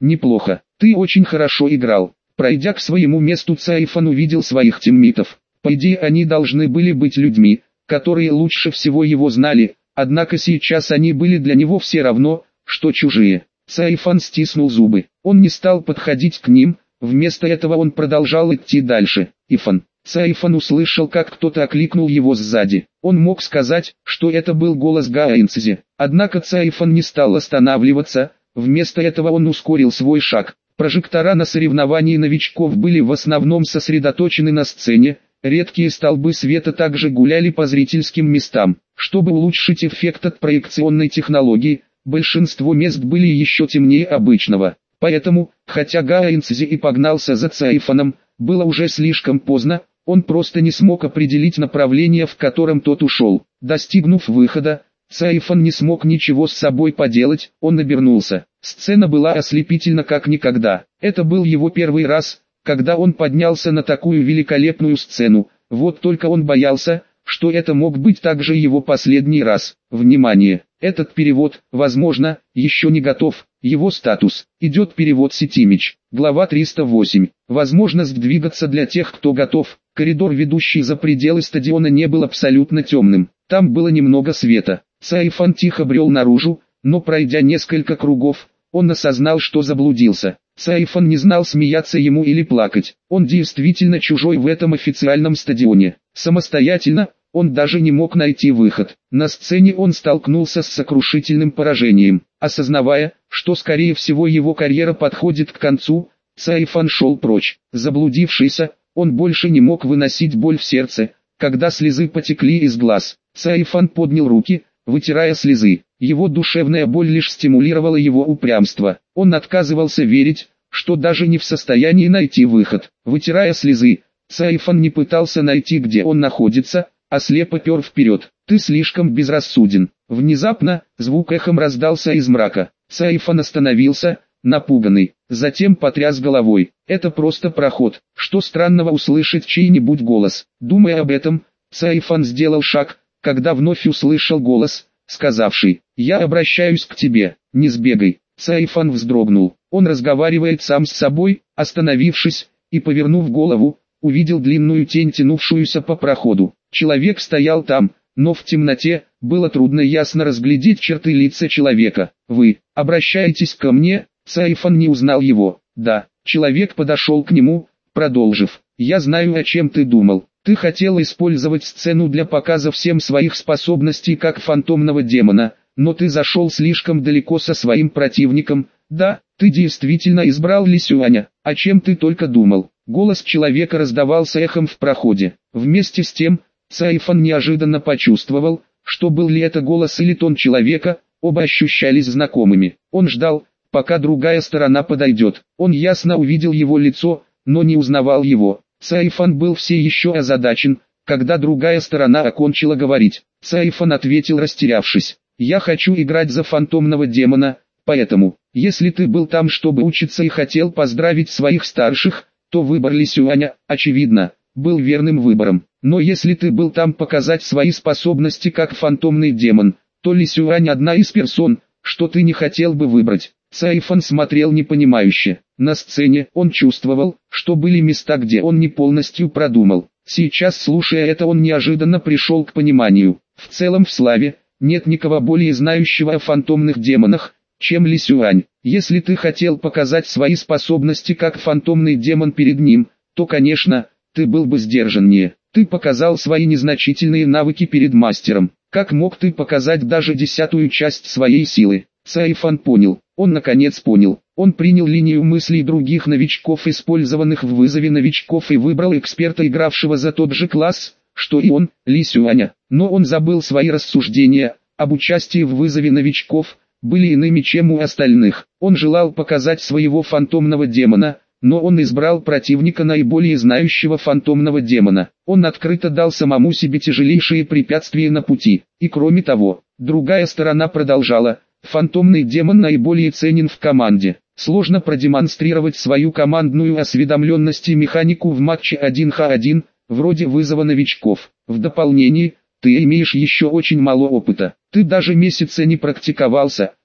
неплохо, ты очень хорошо играл. Пройдя к своему месту, Цайфан увидел своих тиммитов. По идее, они должны были быть людьми, которые лучше всего его знали, однако сейчас они были для него все равно, что чужие. Цайфан стиснул зубы. Он не стал подходить к ним, вместо этого он продолжал идти дальше. Ифан. Цайфан услышал, как кто-то окликнул его сзади. Он мог сказать, что это был голос Гаэнцзи. Однако Цайфан не стал останавливаться, вместо этого он ускорил свой шаг. Прожектора на соревновании новичков были в основном сосредоточены на сцене, редкие столбы света также гуляли по зрительским местам. Чтобы улучшить эффект от проекционной технологии, большинство мест были еще темнее обычного. Поэтому, хотя Гаэнцзи и погнался за Цайфаном, было уже слишком поздно, он просто не смог определить направление, в котором тот ушел. Достигнув выхода, Цайфан не смог ничего с собой поделать, он обернулся. Сцена была ослепительна как никогда. Это был его первый раз, когда он поднялся на такую великолепную сцену. Вот только он боялся, что это мог быть также его последний раз. Внимание! Этот перевод, возможно, еще не готов. Его статус. Идет перевод Сетимич. Глава триста восемь. Возможность двигаться для тех, кто готов. Коридор, ведущий за пределы стадиона, не был абсолютно темным. Там было немного света. Цайфан тихо брел наружу, но пройдя несколько кругов, он осознал, что заблудился. Цайфан не знал, смеяться ему или плакать. Он действительно чужой в этом официальном стадионе. Самостоятельно, он даже не мог найти выход. На сцене он столкнулся с сокрушительным поражением. Осознавая, что скорее всего его карьера подходит к концу, Цайфан шел прочь. Заблудившийся, он больше не мог выносить боль в сердце, когда слезы потекли из глаз. Цайфан поднял руки, вытирая слезы. Его душевная боль лишь стимулировала его упрямство. Он отказывался верить, что даже не в состоянии найти выход. Вытирая слезы, Цайфан не пытался найти, где он находится, а слепо пер вперед. «Ты слишком безрассуден». Внезапно, звук эхом раздался из мрака. Цайфан остановился, напуганный, затем потряс головой. Это просто проход. Что странного услышать чей-нибудь голос? Думая об этом, Цайфан сделал шаг, когда вновь услышал голос, сказавший: «Я обращаюсь к тебе, не сбегай». Цайфан вздрогнул. Он разговаривает сам с собой. Остановившись и повернув голову, увидел длинную тень, тянувшуюся по проходу. Человек стоял там, но в темноте было трудно ясно разглядеть черты лица человека. «Вы обращаетесь ко мне?» Цайфан не узнал его. «Да». Человек подошел к нему, продолжив: «Я знаю, о чем ты думал. Ты хотел использовать сцену для показа всем своих способностей как фантомного демона, но ты зашел слишком далеко со своим противником. Да, ты действительно избрал Ли Сюаня. О чем ты только думал?» Голос человека раздавался эхом в проходе. Вместе с тем, Цайфан неожиданно почувствовал, что был ли это голос или тон человека, оба ощущались знакомыми. Он ждал, пока другая сторона подойдет. Он ясно увидел его лицо, но не узнавал его. Цайфан был все еще озадачен, когда другая сторона окончила говорить. Цайфан ответил, растерявшись: «Я хочу играть за фантомного демона, поэтому, если ты был там, чтобы учиться и хотел поздравить своих старших, то выбор Ли Сюаня, очевидно, был верным выбором. Но если ты был там показать свои способности как фантомный демон, то Ли Сюань одна из персон, что ты не хотел бы выбрать». Цайфан смотрел непонимающе. На сцене он чувствовал, что были места, где он не полностью продумал. Сейчас, слушая это, он неожиданно пришел к пониманию. В целом в славе нет никого более знающего о фантомных демонах, чем Ли Сюань. Если ты хотел показать свои способности как фантомный демон перед ним, то, конечно, ты был бы сдержаннее. Ты показал свои незначительные навыки перед мастером. Как мог ты показать даже десятую часть своей силы? Цайфан понял. Он наконец понял. Он принял линию мыслей других новичков, использованных в вызове новичков, и выбрал эксперта, игравшего за тот же класс, что и он, Ли Сюаня. Но он забыл свои рассуждения об участии в вызове новичков, были иными, чем у остальных. Он желал показать своего фантомного демона, но он избрал противника, наиболее знающего фантомного демона. Он открыто дал самому себе тяжелейшие препятствия на пути. И кроме того, другая сторона продолжала: «Фантомный демон наиболее ценен в команде. Сложно продемонстрировать свою командную осведомленность и механику в матче один на один, вроде вызова новичков. В дополнение, ты имеешь еще очень мало опыта. Ты даже месяца не практиковался,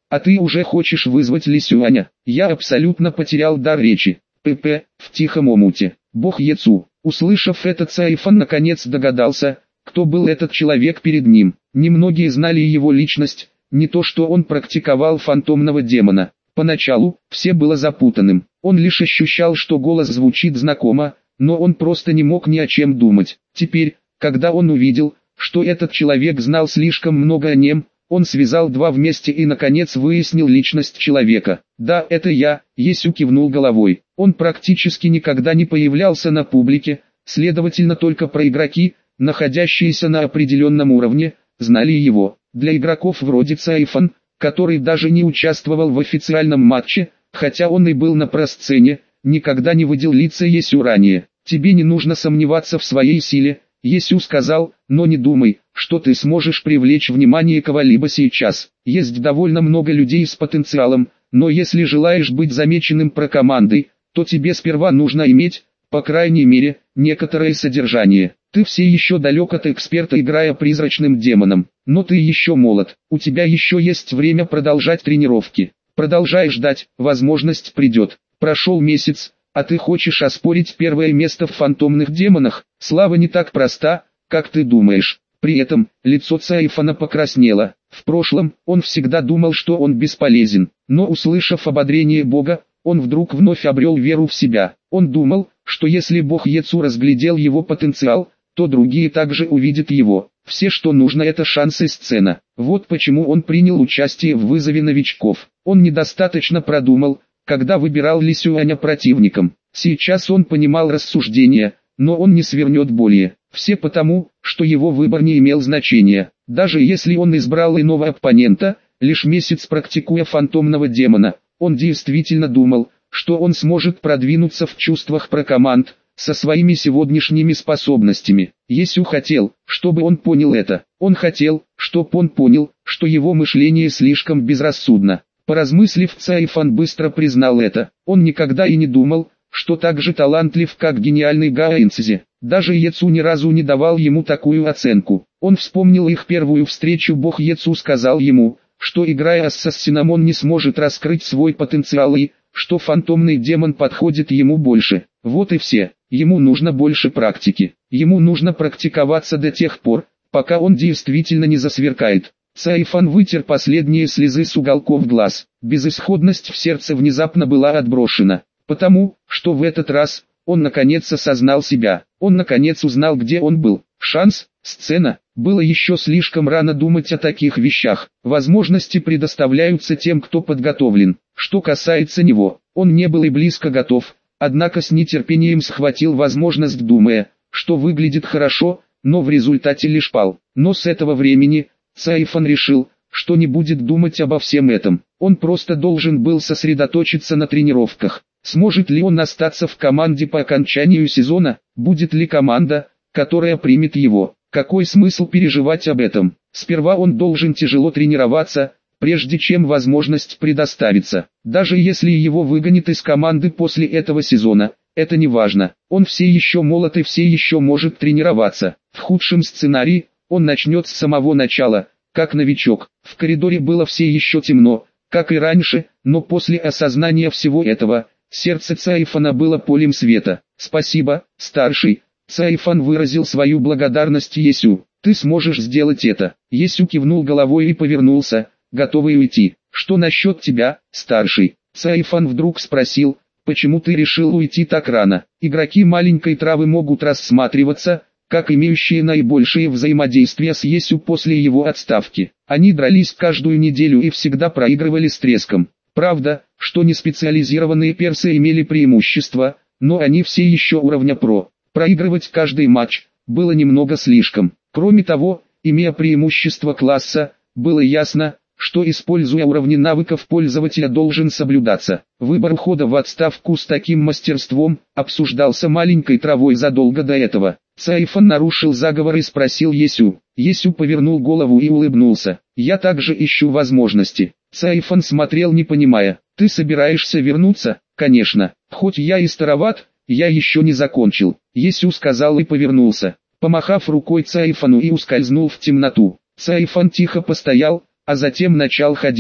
А ты уже хочешь вызвать Лисюаня? Я абсолютно потерял дар речи. ПП, в тихом омуте. Бог Яцу. Услышав это, Цаифан наконец догадался, кто был этот человек перед ним. Немногие знали его личность, не то что он практиковал фантомного демона. Поначалу, все было запутанным. Он лишь ощущал, что голос звучит знакомо, но он просто не мог ни о чем думать. Теперь, когда он увидел, что этот человек знал слишком много о нем, он связал два вместе и наконец выяснил личность человека. «Да, это я», — Есю кивнул головой. Он практически никогда не появлялся на публике, следовательно только про игроки, находящиеся на определенном уровне, знали его. Для игроков вроде Цаифан, который даже не участвовал в официальном матче, хотя он и был на просцене, никогда не видел лица Есю ранее. «Тебе не нужно сомневаться в своей силе», — Есю сказал, «но не думай, что ты сможешь привлечь внимание кого-либо сейчас. Есть довольно много людей с потенциалом, но если желаешь быть замеченным про командой, то тебе сперва нужно иметь, по крайней мере, некоторое содержание. Ты все еще далек от эксперта, играя призрачным демоном, но ты еще молод, у тебя еще есть время продолжать тренировки. Продолжай ждать, возможность придет. Прошел месяц, а ты хочешь оспорить первое место в фантомных демонах? Слава не так проста, как ты думаешь». При этом, лицо Цаифана покраснело. В прошлом, он всегда думал, что он бесполезен, но услышав ободрение Бога, он вдруг вновь обрел веру в себя. Он думал, что если Бог Яцу разглядел его потенциал, то другие также увидят его. Все, что нужно, это шанс и сцена. Вот почему он принял участие в вызове новичков. Он недостаточно продумал, когда выбирал Лисюаня противником. Сейчас он понимал рассуждения, но он не свернет более. Все потому, что его выбор не имел значения. Даже если он избрал иного оппонента, лишь месяц практикуя фантомного демона, он действительно думал, что он сможет продвинуться в чувствах про команд, со своими сегодняшними способностями. Есю хотел, чтобы он понял это. Он хотел, чтобы он понял, что его мышление слишком безрассудно. Поразмыслив, Цаифан быстро признал это. Он никогда и не думал, что так же талантлив, как гениальный Гаэнцзи. Даже Яцу ни разу не давал ему такую оценку. Он вспомнил их первую встречу. Бог Яцу сказал ему, что играя ассасином он не сможет раскрыть свой потенциал и, что фантомный демон подходит ему больше. Вот и все. Ему нужно больше практики. Ему нужно практиковаться до тех пор, пока он действительно не засверкает. Цаифан вытер последние слезы с уголков глаз. Безысходность в сердце внезапно была отброшена. Потому, что в этот раз, он наконец осознал себя. Он наконец узнал, где он был. Шанс, сцена. Было еще слишком рано думать о таких вещах. Возможности предоставляются тем, кто подготовлен. Что касается него, он не был и близко готов, однако с нетерпением схватил возможность, думая, что выглядит хорошо, но в результате лишь пал. Но с этого времени, Цаифан решил, что не будет думать обо всем этом. Он просто должен был сосредоточиться на тренировках. Сможет ли он остаться в команде по окончанию сезона? Будет ли команда, которая примет его? Какой смысл переживать об этом? Сперва он должен тяжело тренироваться, прежде чем возможность предоставится. Даже если его выгонят из команды после этого сезона, это не важно. Он все еще молод и все еще может тренироваться. В худшем сценарии, он начнет с самого начала, как новичок. В коридоре было все еще темно, как и раньше, но после осознания всего этого, сердце Цаифана было полем света. «Спасибо, старший». Цаифан выразил свою благодарность Есю. «Ты сможешь сделать это». Есю кивнул головой и повернулся, готовый уйти. «Что насчет тебя, старший?» Цаифан вдруг спросил, «Почему ты решил уйти так рано?» Игроки маленькой травы могут рассматриваться, как имеющие наибольшее взаимодействие с Есю после его отставки. Они дрались каждую неделю и всегда проигрывали с треском. Правда, что неспециализированные персы имели преимущество, но они все еще уровня про. Проигрывать каждый матч было немного слишком. Кроме того, имея преимущество класса, было ясно, что используя уровни навыков пользователя должен соблюдаться. Выбор ухода в отставку с таким мастерством обсуждался маленькой травой задолго до этого. Цаифан нарушил заговор и спросил Есю. Есю повернул голову и улыбнулся. «Я также ищу возможности». Цаифан смотрел, не понимая. «Ты собираешься вернуться?» «Конечно. Хоть я и староват, я еще не закончил». Есю сказал и повернулся, помахав рукой Цаифану, и ускользнул в темноту. Цаифан тихо постоял, а затем начал ходить.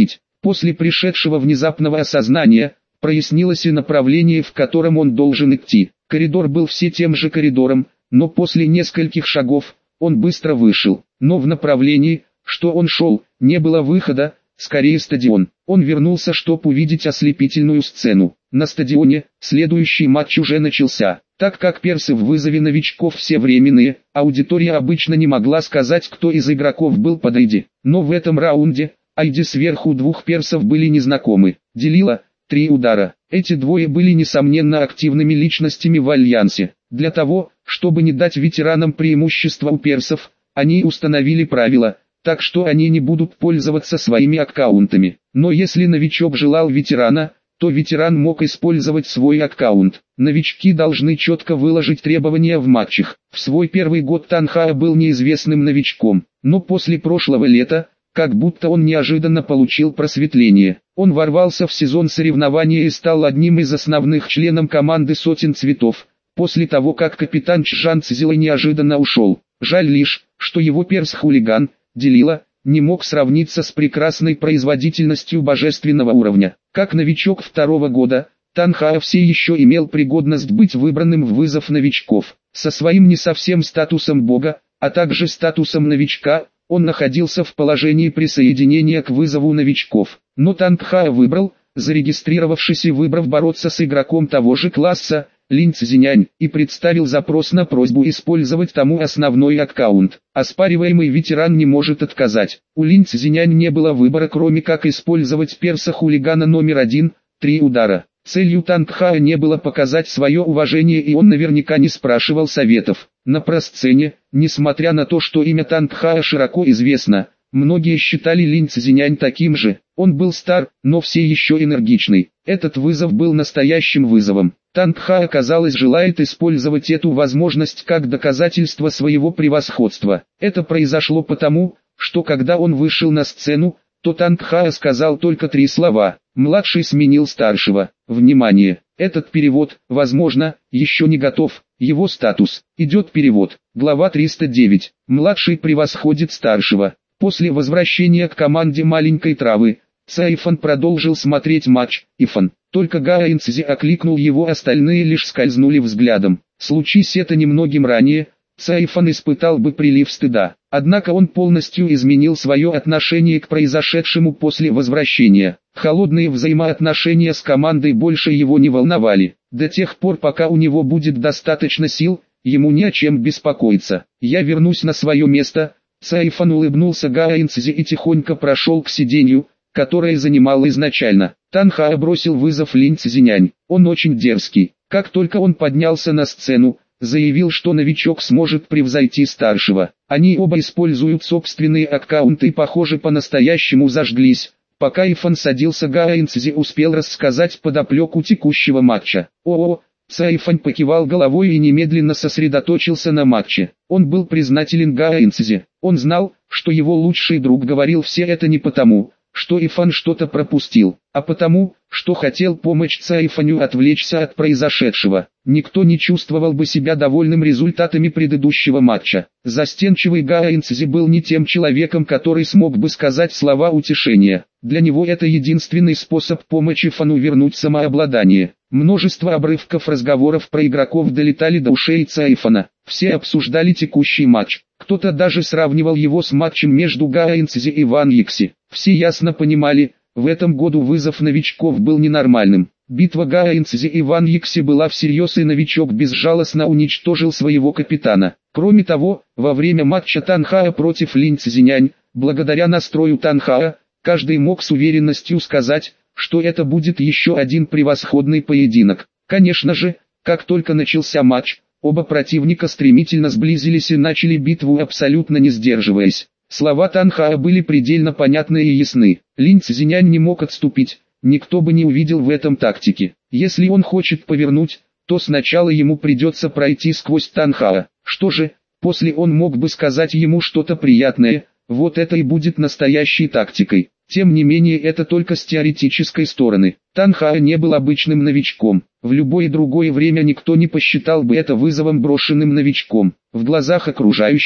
после пришедшего внезапного осознания, прояснилось и направление, в котором он должен идти. Коридор был все тем же коридором, но после нескольких шагов, он быстро вышел. Но в направлении, что он шел, не было выхода, скорее стадион. Он вернулся, чтобы увидеть ослепительную сцену. На стадионе, следующий матч уже начался. Так как персы в вызове новичков все временные, аудитория обычно не могла сказать, кто из игроков был под ай ди. Но в этом раунде, ай ди сверху двух персов были незнакомы. Делила, три удара. Эти двое были несомненно активными личностями в Альянсе. Для того, чтобы не дать ветеранам преимущества у персов, они установили правила, так что они не будут пользоваться своими аккаунтами. Но если новичок желал ветерана, то ветеран мог использовать свой аккаунт. Новички должны четко выложить требования в матчах. В свой первый год Танхаа был неизвестным новичком, но после прошлого лета, как будто он неожиданно получил просветление. Он ворвался в сезон соревнования и стал одним из основных членов команды «Сотен цветов», после того как капитан Чжан Цзилай неожиданно ушел. Жаль лишь, что его перс-хулиган, Делила, не мог сравниться с прекрасной производительностью божественного уровня. Как новичок второго года, Танхаа все еще имел пригодность быть выбранным в вызов новичков. Со своим не совсем статусом бога, а также статусом новичка, он находился в положении присоединения к вызову новичков. Но Танхаа выбрал, зарегистрировавшись и выбрав бороться с игроком того же класса, Линь Цзинянь, и представил запрос на просьбу использовать тому основной аккаунт. Оспариваемый ветеран не может отказать. У Линь Цзинянь не было выбора, кроме как использовать перса-хулигана номер один, три удара. Целью Танхаа не было показать свое уважение, и он наверняка не спрашивал советов. На просцене, несмотря на то, что имя Танхаа широко известно, многие считали Линь Цзинянь таким же. Он был стар, но все еще энергичный. Этот вызов был настоящим вызовом. Танхаа, казалось, желает использовать эту возможность как доказательство своего превосходства. Это произошло потому, что когда он вышел на сцену, то Танхаа сказал только три слова. Младший сменил старшего. Внимание! Этот перевод, возможно, еще не готов. Его статус. Идет перевод. Глава триста девять. Младший превосходит старшего. После возвращения к команде маленькой травы, Цайфан продолжил смотреть матч. Ифан. Только Гаэн Цзи окликнул его, остальные лишь скользнули взглядом. Случись это немногим ранее, Цайфан испытал бы прилив стыда. Однако он полностью изменил свое отношение к произошедшему после возвращения. Холодные взаимоотношения с командой больше его не волновали. До тех пор, пока у него будет достаточно сил, ему не о чем беспокоиться. «Я вернусь на свое место», — Цайфан улыбнулся Гаэн Цзи и тихонько прошел к сиденью, которое занимал изначально. Танхаа бросил вызов Линь Цзинянь. Он очень дерзкий. Как только он поднялся на сцену, заявил, что новичок сможет превзойти старшего. Они оба используют собственные аккаунты и, похоже, по-настоящему зажглись. Пока Ифан садился, Гаэн Цзи успел рассказать подоплеку текущего матча. О-о, Цайфан покивал головой и немедленно сосредоточился на матче. Он был признателен Гаэн Цзи. Он знал, что его лучший друг говорил все это не потому, что Ифан что-то пропустил, а потому, что хотел помочь Цайфаню отвлечься от произошедшего. Никто не чувствовал бы себя довольным результатами предыдущего матча. Застенчивый Гаэн Цзи был не тем человеком, который смог бы сказать слова утешения. Для него это единственный способ помочь Ифану вернуть самообладание. Множество обрывков разговоров про игроков долетали до ушей Цайфана. Все обсуждали текущий матч. Кто-то даже сравнивал его с матчем между Гаэн Цзи и Ван Йикси. Все ясно понимали, в этом году вызов новичков был ненормальным. Битва Гаэн Цзи и Ван Йикси была всерьез, и новичок безжалостно уничтожил своего капитана. Кроме того, во время матча Танхаа против Линь Цзинянь, благодаря настрою Танхаа, каждый мог с уверенностью сказать, что это будет еще один превосходный поединок. Конечно же, как только начался матч, оба противника стремительно сблизились и начали битву, абсолютно не сдерживаясь. Слова Танхаа были предельно понятны и ясны. Линь Цзинянь не мог отступить, никто бы не увидел в этом тактики. Если он хочет повернуть, то сначала ему придется пройти сквозь Танхаа. Что же, после он мог бы сказать ему что-то приятное, вот это и будет настоящей тактикой. Тем не менее, это только с теоретической стороны. Танхаа не был обычным новичком. В любое другое время никто не посчитал бы это вызовом брошенным новичком. В глазах окружающих,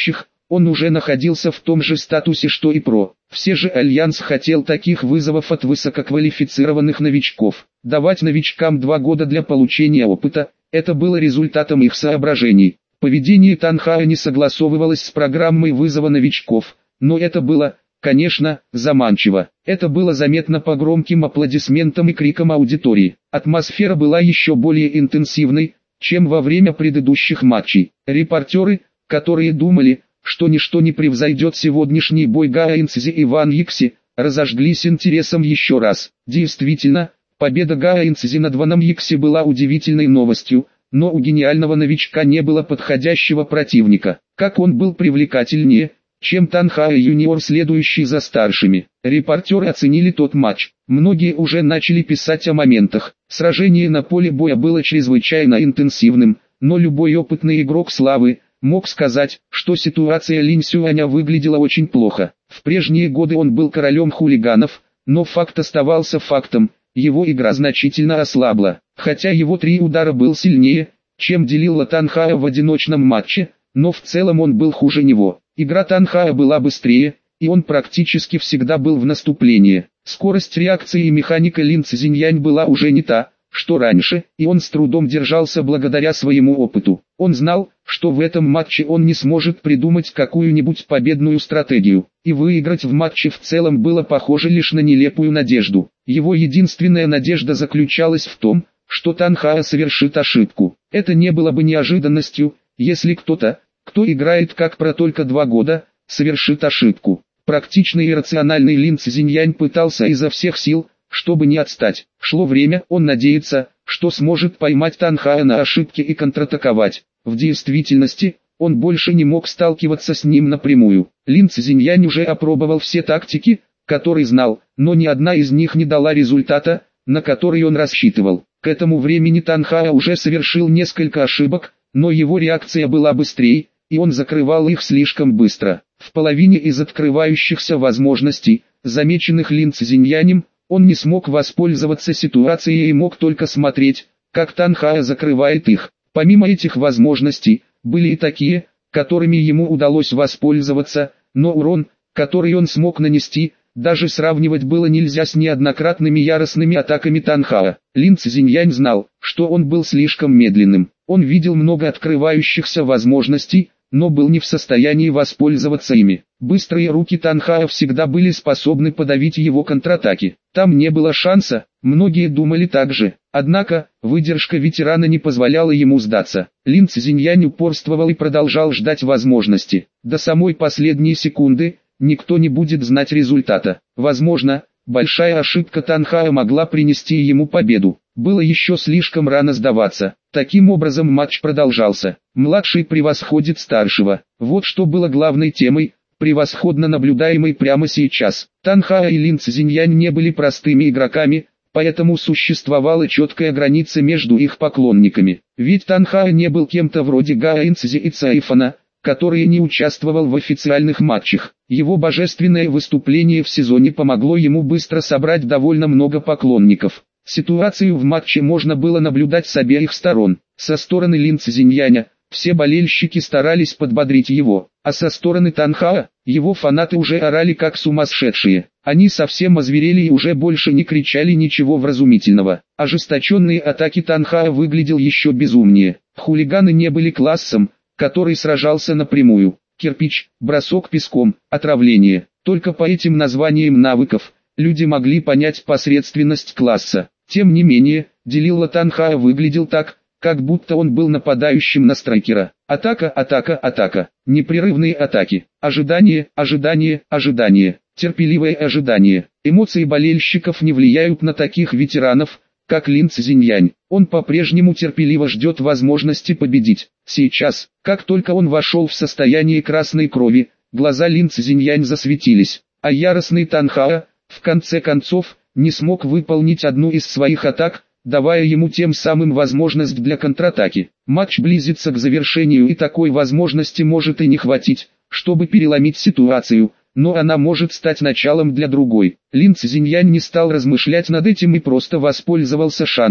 Он уже находился в том же статусе, что и Про. Все же Альянс хотел таких вызовов от высококвалифицированных новичков. Давать новичкам два года для получения опыта – это было результатом их соображений. Поведение Танхая не согласовывалось с программой вызова новичков, но это было, конечно, заманчиво. Это было заметно по громким аплодисментам и крикам аудитории. Атмосфера была еще более интенсивной, чем во время предыдущих матчей. Репортеры, которые думали, что ничто не превзойдет сегодняшний бой Гао Инцзи и Ван Йикси, разожглись интересом еще раз. Действительно, победа Гао Инцзи над Ваном Йикси была удивительной новостью, но у гениального новичка не было подходящего противника. Как он был привлекательнее, чем Танхая юниор, следующий за старшими. Репортеры оценили тот матч. Многие уже начали писать о моментах. Сражение на поле боя было чрезвычайно интенсивным, но любой опытный игрок славы мог сказать, что ситуация Линь Сюаня выглядела очень плохо. В прежние годы он был королем хулиганов, но факт оставался фактом, его игра значительно ослабла. Хотя его три удара был сильнее, чем делил Танхая в одиночном матче, но в целом он был хуже него. Игра Танхая была быстрее, и он практически всегда был в наступлении. Скорость реакции и механика Лин Цзиньянь была уже не та, что раньше, и он с трудом держался благодаря своему опыту. Он знал, что в этом матче он не сможет придумать какую-нибудь победную стратегию, и выиграть в матче в целом было похоже лишь на нелепую надежду. Его единственная надежда заключалась в том, что Танхая совершит ошибку. Это не было бы неожиданностью, если кто-то, кто играет как Про только два года, совершит ошибку. Практичный и рациональный Лин Цзиньянь пытался изо всех сил, чтобы не отстать. Шло время, он надеется, что сможет поймать Танхая на ошибке и контратаковать. В действительности, он больше не мог сталкиваться с ним напрямую. Лин Цзиньянь уже опробовал все тактики, которые знал, но ни одна из них не дала результата, на который он рассчитывал. К этому времени Танхая уже совершил несколько ошибок, но его реакция была быстрее, и он закрывал их слишком быстро. В половине из открывающихся возможностей, замеченных Лин Цзиньянем, он не смог воспользоваться ситуацией и мог только смотреть, как Танхая закрывает их. Помимо этих возможностей, были и такие, которыми ему удалось воспользоваться, но урон, который он смог нанести, даже сравнивать было нельзя с неоднократными яростными атаками Танхая. Лин Цзиньянь знал, что он был слишком медленным. Он видел много открывающихся возможностей, но был не в состоянии воспользоваться ими. Быстрые руки Танхая всегда были способны подавить его контратаки. Там не было шанса, многие думали так же. Однако, выдержка ветерана не позволяла ему сдаться. Лин Цзиньянь упорствовал и продолжал ждать возможности. До самой последней секунды, никто не будет знать результата. Возможно, большая ошибка Танхая могла принести ему победу. Было еще слишком рано сдаваться. Таким образом матч продолжался. Младший превосходит старшего. Вот что было главной темой, превосходно наблюдаемой прямо сейчас. Танхая и Лин Цзиньянь не были простыми игроками, поэтому существовала четкая граница между их поклонниками. Ведь Танхая не был кем-то вроде Гао Инцзи и Цайфана, который не участвовал в официальных матчах. Его божественное выступление в сезоне помогло ему быстро собрать довольно много поклонников. Ситуацию в матче можно было наблюдать с обеих сторон. Со стороны Лин Цзиньяня, все болельщики старались подбодрить его, а со стороны Танхая, его фанаты уже орали как сумасшедшие. Они совсем озверели и уже больше не кричали ничего вразумительного. Ожесточенные атаки Танхая выглядел еще безумнее. Хулиганы не были классом, который сражался напрямую. Кирпич, бросок песком, отравление. Только по этим названиям навыков люди могли понять посредственность класса. Тем не менее, Делила Танхая выглядел так, как будто он был нападающим на страйкера. Атака, атака, атака. Непрерывные атаки. Ожидание, ожидание, ожидание. Терпеливое ожидание. Эмоции болельщиков не влияют на таких ветеранов, как Лин Цзиньянь. Он по-прежнему терпеливо ждет возможности победить. Сейчас, как только он вошел в состояние красной крови, глаза Лин Цзиньянь засветились, а яростный Танхая, в конце концов, не смог выполнить одну из своих атак, давая ему тем самым возможность для контратаки. Матч близится к завершению, и такой возможности может и не хватить, чтобы переломить ситуацию, но она может стать началом для другой. Лин Цзиньянь не стал размышлять над этим и просто воспользовался шансом.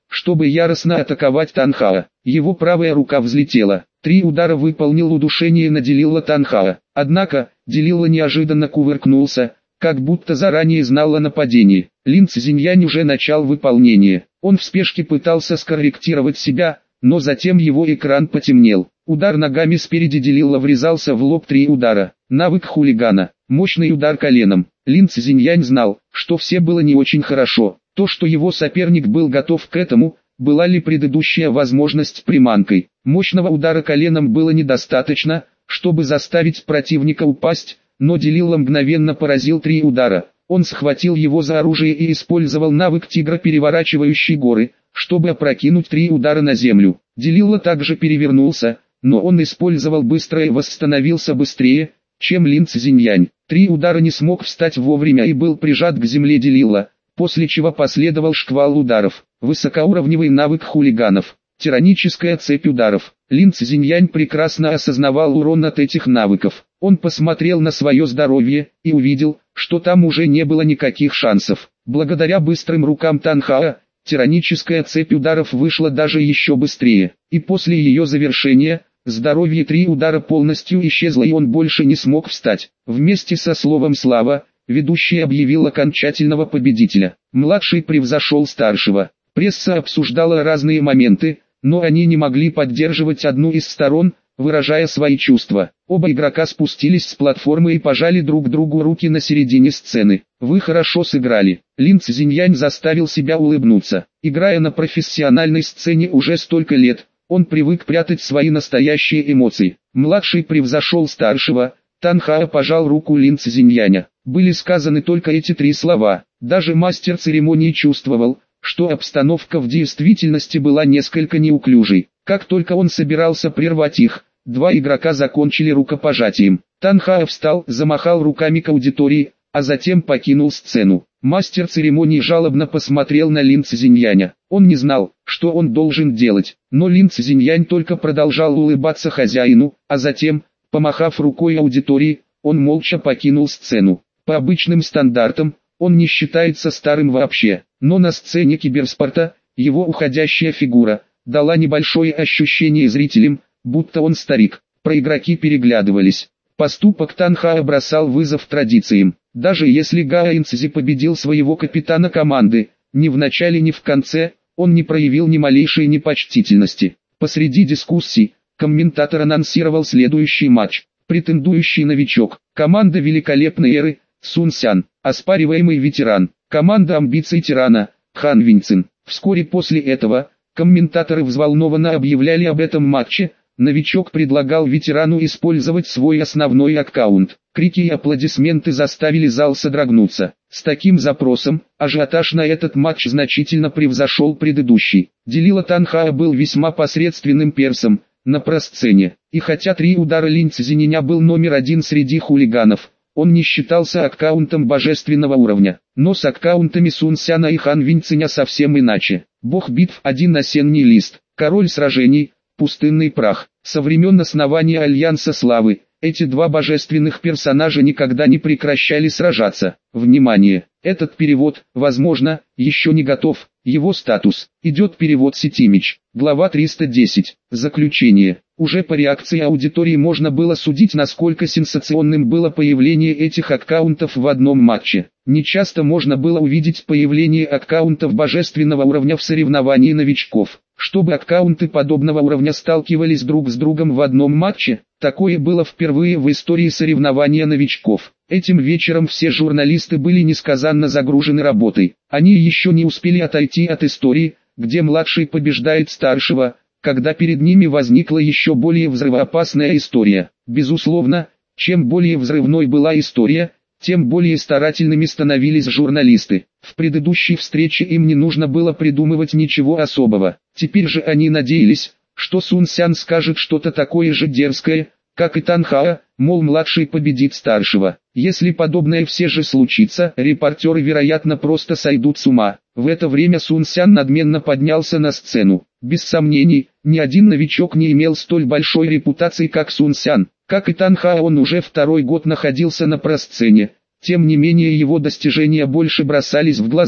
чтобы яростно атаковать Танхаа. Его правая рука взлетела. Три удара выполнил удушение на Делилла Танхаа. Однако, Делилла неожиданно кувыркнулся, как будто заранее знал о нападении. Лин Цзиньянь уже начал выполнение. Он в спешке пытался скорректировать себя, но затем его экран потемнел. Удар ногами спереди Делилла врезался в лоб. Три удара. Навык хулигана. Мощный удар коленом. Лин Цзиньянь знал, что все было не очень хорошо. То, что его соперник был готов к этому, была ли предыдущая возможность приманкой. Мощного удара коленом было недостаточно, чтобы заставить противника упасть, но Делилла мгновенно поразил три удара. Он схватил его за оружие и использовал навык тигра, переворачивающий горы, чтобы опрокинуть три удара на землю. Делилла также перевернулся, но он использовал быстро и восстановился быстрее, чем Лин Цзиньянь. Три удара не смог встать вовремя и был прижат к земле Делилла, после чего последовал шквал ударов. Высокоуровневый навык хулиганов. Тираническая цепь ударов. Лин Цзиньянь прекрасно осознавал урон от этих навыков. Он посмотрел на свое здоровье и увидел, что там уже не было никаких шансов. Благодаря быстрым рукам Танхаа, тираническая цепь ударов вышла даже еще быстрее. И после ее завершения, здоровье три удара полностью исчезло и он больше не смог встать. Вместе со словом «Слава», ведущий объявил окончательного победителя. Младший превзошел старшего. Пресса обсуждала разные моменты, но они не могли поддерживать одну из сторон, выражая свои чувства. Оба игрока спустились с платформы и пожали друг другу руки на середине сцены. «Вы хорошо сыграли». Лин Цзиньянь заставил себя улыбнуться. Играя на профессиональной сцене уже столько лет, он привык прятать свои настоящие эмоции. Младший превзошел старшего. Танхаа пожал руку Лин Цзиньяня. Были сказаны только эти три слова. Даже мастер церемонии чувствовал, что обстановка в действительности была несколько неуклюжей. Как только он собирался прервать их, два игрока закончили рукопожатием. Танхаа встал, замахал руками к аудитории, а затем покинул сцену. Мастер церемонии жалобно посмотрел на Лин Цзиньяня. Он не знал, что он должен делать, но Лин Цзиньянь только продолжал улыбаться хозяину, а затем, помахав рукой аудитории, он молча покинул сцену. По обычным стандартам, он не считается старым вообще, но на сцене киберспорта, его уходящая фигура, дала небольшое ощущение зрителям, будто он старик. Проигроки переглядывались. Поступок Танхаа бросал вызов традициям. Даже если Гао Инцзи победил своего капитана команды, ни в начале, ни в конце, он не проявил ни малейшей непочтительности. Посреди дискуссий, комментатор анонсировал следующий матч. Претендующий новичок, команда великолепной эры, Сун Сян, оспариваемый ветеран, команда амбиций тирана, Хан Винцин. Вскоре после этого, комментаторы взволнованно объявляли об этом матче. Новичок предлагал ветерану использовать свой основной аккаунт. Крики и аплодисменты заставили зал содрогнуться. С таким запросом, ажиотаж на этот матч значительно превзошел предыдущий. Делилла Танхаа был весьма посредственным персом на просцене. И хотя три удара Лин Цзиньяня был номер один среди хулиганов, он не считался аккаунтом божественного уровня. Но с аккаунтами Сун Сяна и Хан Винценя совсем иначе. Бог битв, один осенний лист, король сражений, пустынный прах. Со времен основания Альянса Славы, эти два божественных персонажа никогда не прекращали сражаться. Внимание! Этот перевод, возможно, еще не готов. Его статус. Идет перевод Сетимич. Глава триста десять. Заключение. Уже по реакции аудитории можно было судить, насколько сенсационным было появление этих аккаунтов в одном матче. Нечасто можно было увидеть появление аккаунтов божественного уровня в соревновании новичков. Чтобы аккаунты подобного уровня сталкивались друг с другом в одном матче, такое было впервые в истории соревнования новичков. Этим вечером все журналисты были несказанно загружены работой. Они еще не успели отойти от истории, где младший побеждает старшего, когда перед ними возникла еще более взрывоопасная история. Безусловно, чем более взрывной была история, тем более старательными становились журналисты. В предыдущей встрече им не нужно было придумывать ничего особого. Теперь же они надеялись, что Сун Сян скажет что-то такое же дерзкое, как и Танхаа, мол, младший победит старшего. Если подобное все же случится, репортеры, вероятно, просто сойдут с ума. В это время Сун Сян надменно поднялся на сцену. Без сомнений, ни один новичок не имел столь большой репутации, как Сун Сян. Как и Танхаа, он уже второй год находился на просцене. Тем не менее его достижения больше бросались в глаза.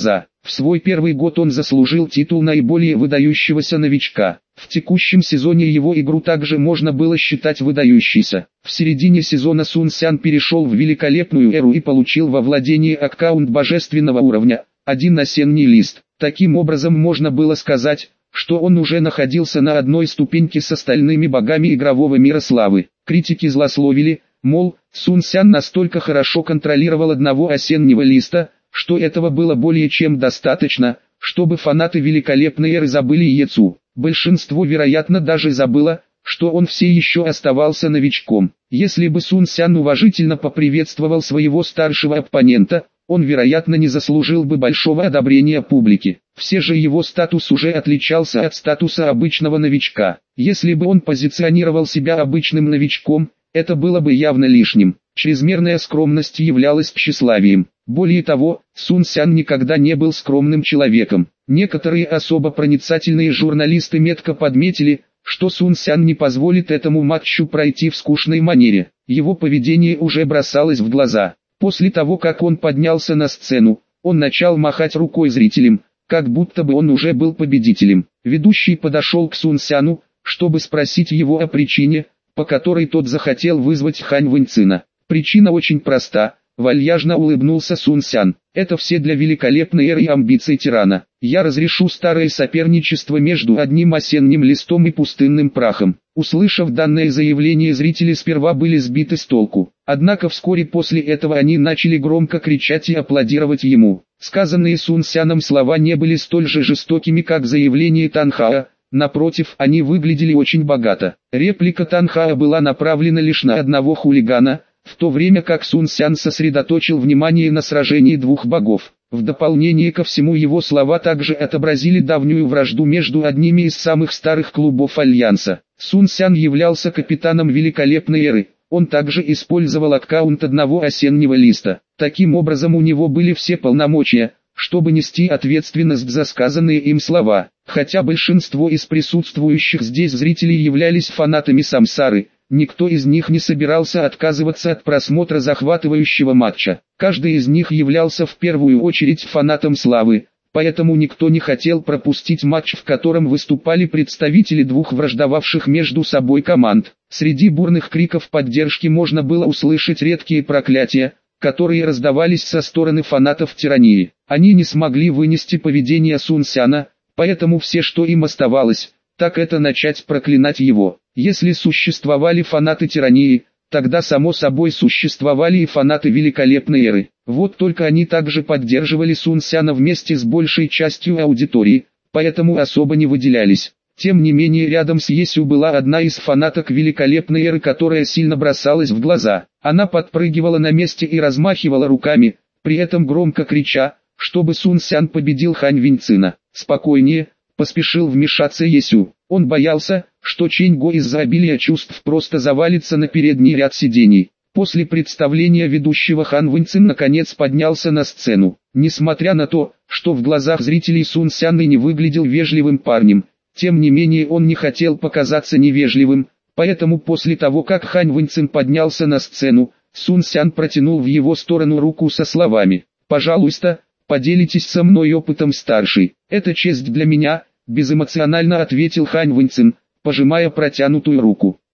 В свой первый год он заслужил титул наиболее выдающегося новичка. В текущем сезоне его игру также можно было считать выдающейся. В середине сезона Сун Сян перешел в великолепную эру и получил во владение аккаунт божественного уровня, один осенний лист. Таким образом можно было сказать, что он уже находился на одной ступеньке с остальными богами игрового мира славы. Критики злословили, мол, Сун Сян настолько хорошо контролировал одного осеннего листа, что этого было более чем достаточно, чтобы фанаты великолепной эры забыли Ецу. Большинство, вероятно, даже забыло, что он все еще оставался новичком. Если бы Сун Сян уважительно поприветствовал своего старшего оппонента, он, вероятно, не заслужил бы большого одобрения публики. Все же его статус уже отличался от статуса обычного новичка. Если бы он позиционировал себя обычным новичком, это было бы явно лишним. Чрезмерная скромность являлась тщеславием. Более того, Сун Сян никогда не был скромным человеком. Некоторые особо проницательные журналисты метко подметили, что Сун Сян не позволит этому матчу пройти в скучной манере. Его поведение уже бросалось в глаза. После того, как он поднялся на сцену, он начал махать рукой зрителям, как будто бы он уже был победителем. Ведущий подошел к Сун Сяну, чтобы спросить его о причине, по которой тот захотел вызвать Хань Вэньцина. Причина очень проста, вальяжно улыбнулся Сун Сян. Это все для великолепной эры и амбиций тирана. Я разрешу старое соперничество между одним осенним листом и пустынным прахом. Услышав данное заявление, зрители сперва были сбиты с толку. Однако вскоре после этого они начали громко кричать и аплодировать ему. Сказанные Сун Сяном слова не были столь же жестокими, как заявление Танхаа. Напротив, они выглядели очень богато. Реплика Танхаа была направлена лишь на одного хулигана, в то время как Сун Сян сосредоточил внимание на сражении двух богов. В дополнение ко всему, его слова также отобразили давнюю вражду между одними из самых старых клубов Альянса. Сун Сян являлся капитаном великолепной эры. Он также использовал аккаунт одного осеннего листа. Таким образом, у него были все полномочия, чтобы нести ответственность за сказанные им слова. Хотя большинство из присутствующих здесь зрителей являлись фанатами Самсары, никто из них не собирался отказываться от просмотра захватывающего матча. Каждый из них являлся в первую очередь фанатом славы, поэтому никто не хотел пропустить матч, в котором выступали представители двух враждовавших между собой команд. Среди бурных криков поддержки можно было услышать редкие проклятия, которые раздавались со стороны фанатов тирании. Они не смогли вынести поведение Сун Сяна, поэтому все, что им оставалось, так это начать проклинать его. Если существовали фанаты тирании, тогда само собой существовали и фанаты великолепной эры. Вот только они также поддерживали Сун Сяна вместе с большей частью аудитории, поэтому особо не выделялись. Тем не менее, рядом с Есю была одна из фанаток великолепной эры, которая сильно бросалась в глаза. Она подпрыгивала на месте и размахивала руками, при этом громко крича, чтобы Сун Сян победил Хань Вэньцина. «Спокойнее», — поспешил вмешаться Есю. Он боялся, что Чэнь Го из-за обилия чувств просто завалится на передний ряд сидений. После представления ведущего Хан Вэньцин наконец поднялся на сцену. Несмотря на то, что в глазах зрителей Сун Сян и не выглядел вежливым парнем, тем не менее он не хотел показаться невежливым, поэтому после того, как Хань Вэньцин поднялся на сцену, Сун Сян протянул в его сторону руку со словами: «Пожалуйста, поделитесь со мной опытом, старший. Это честь для меня», — безэмоционально ответил Хань Вэньцин, пожимая протянутую руку.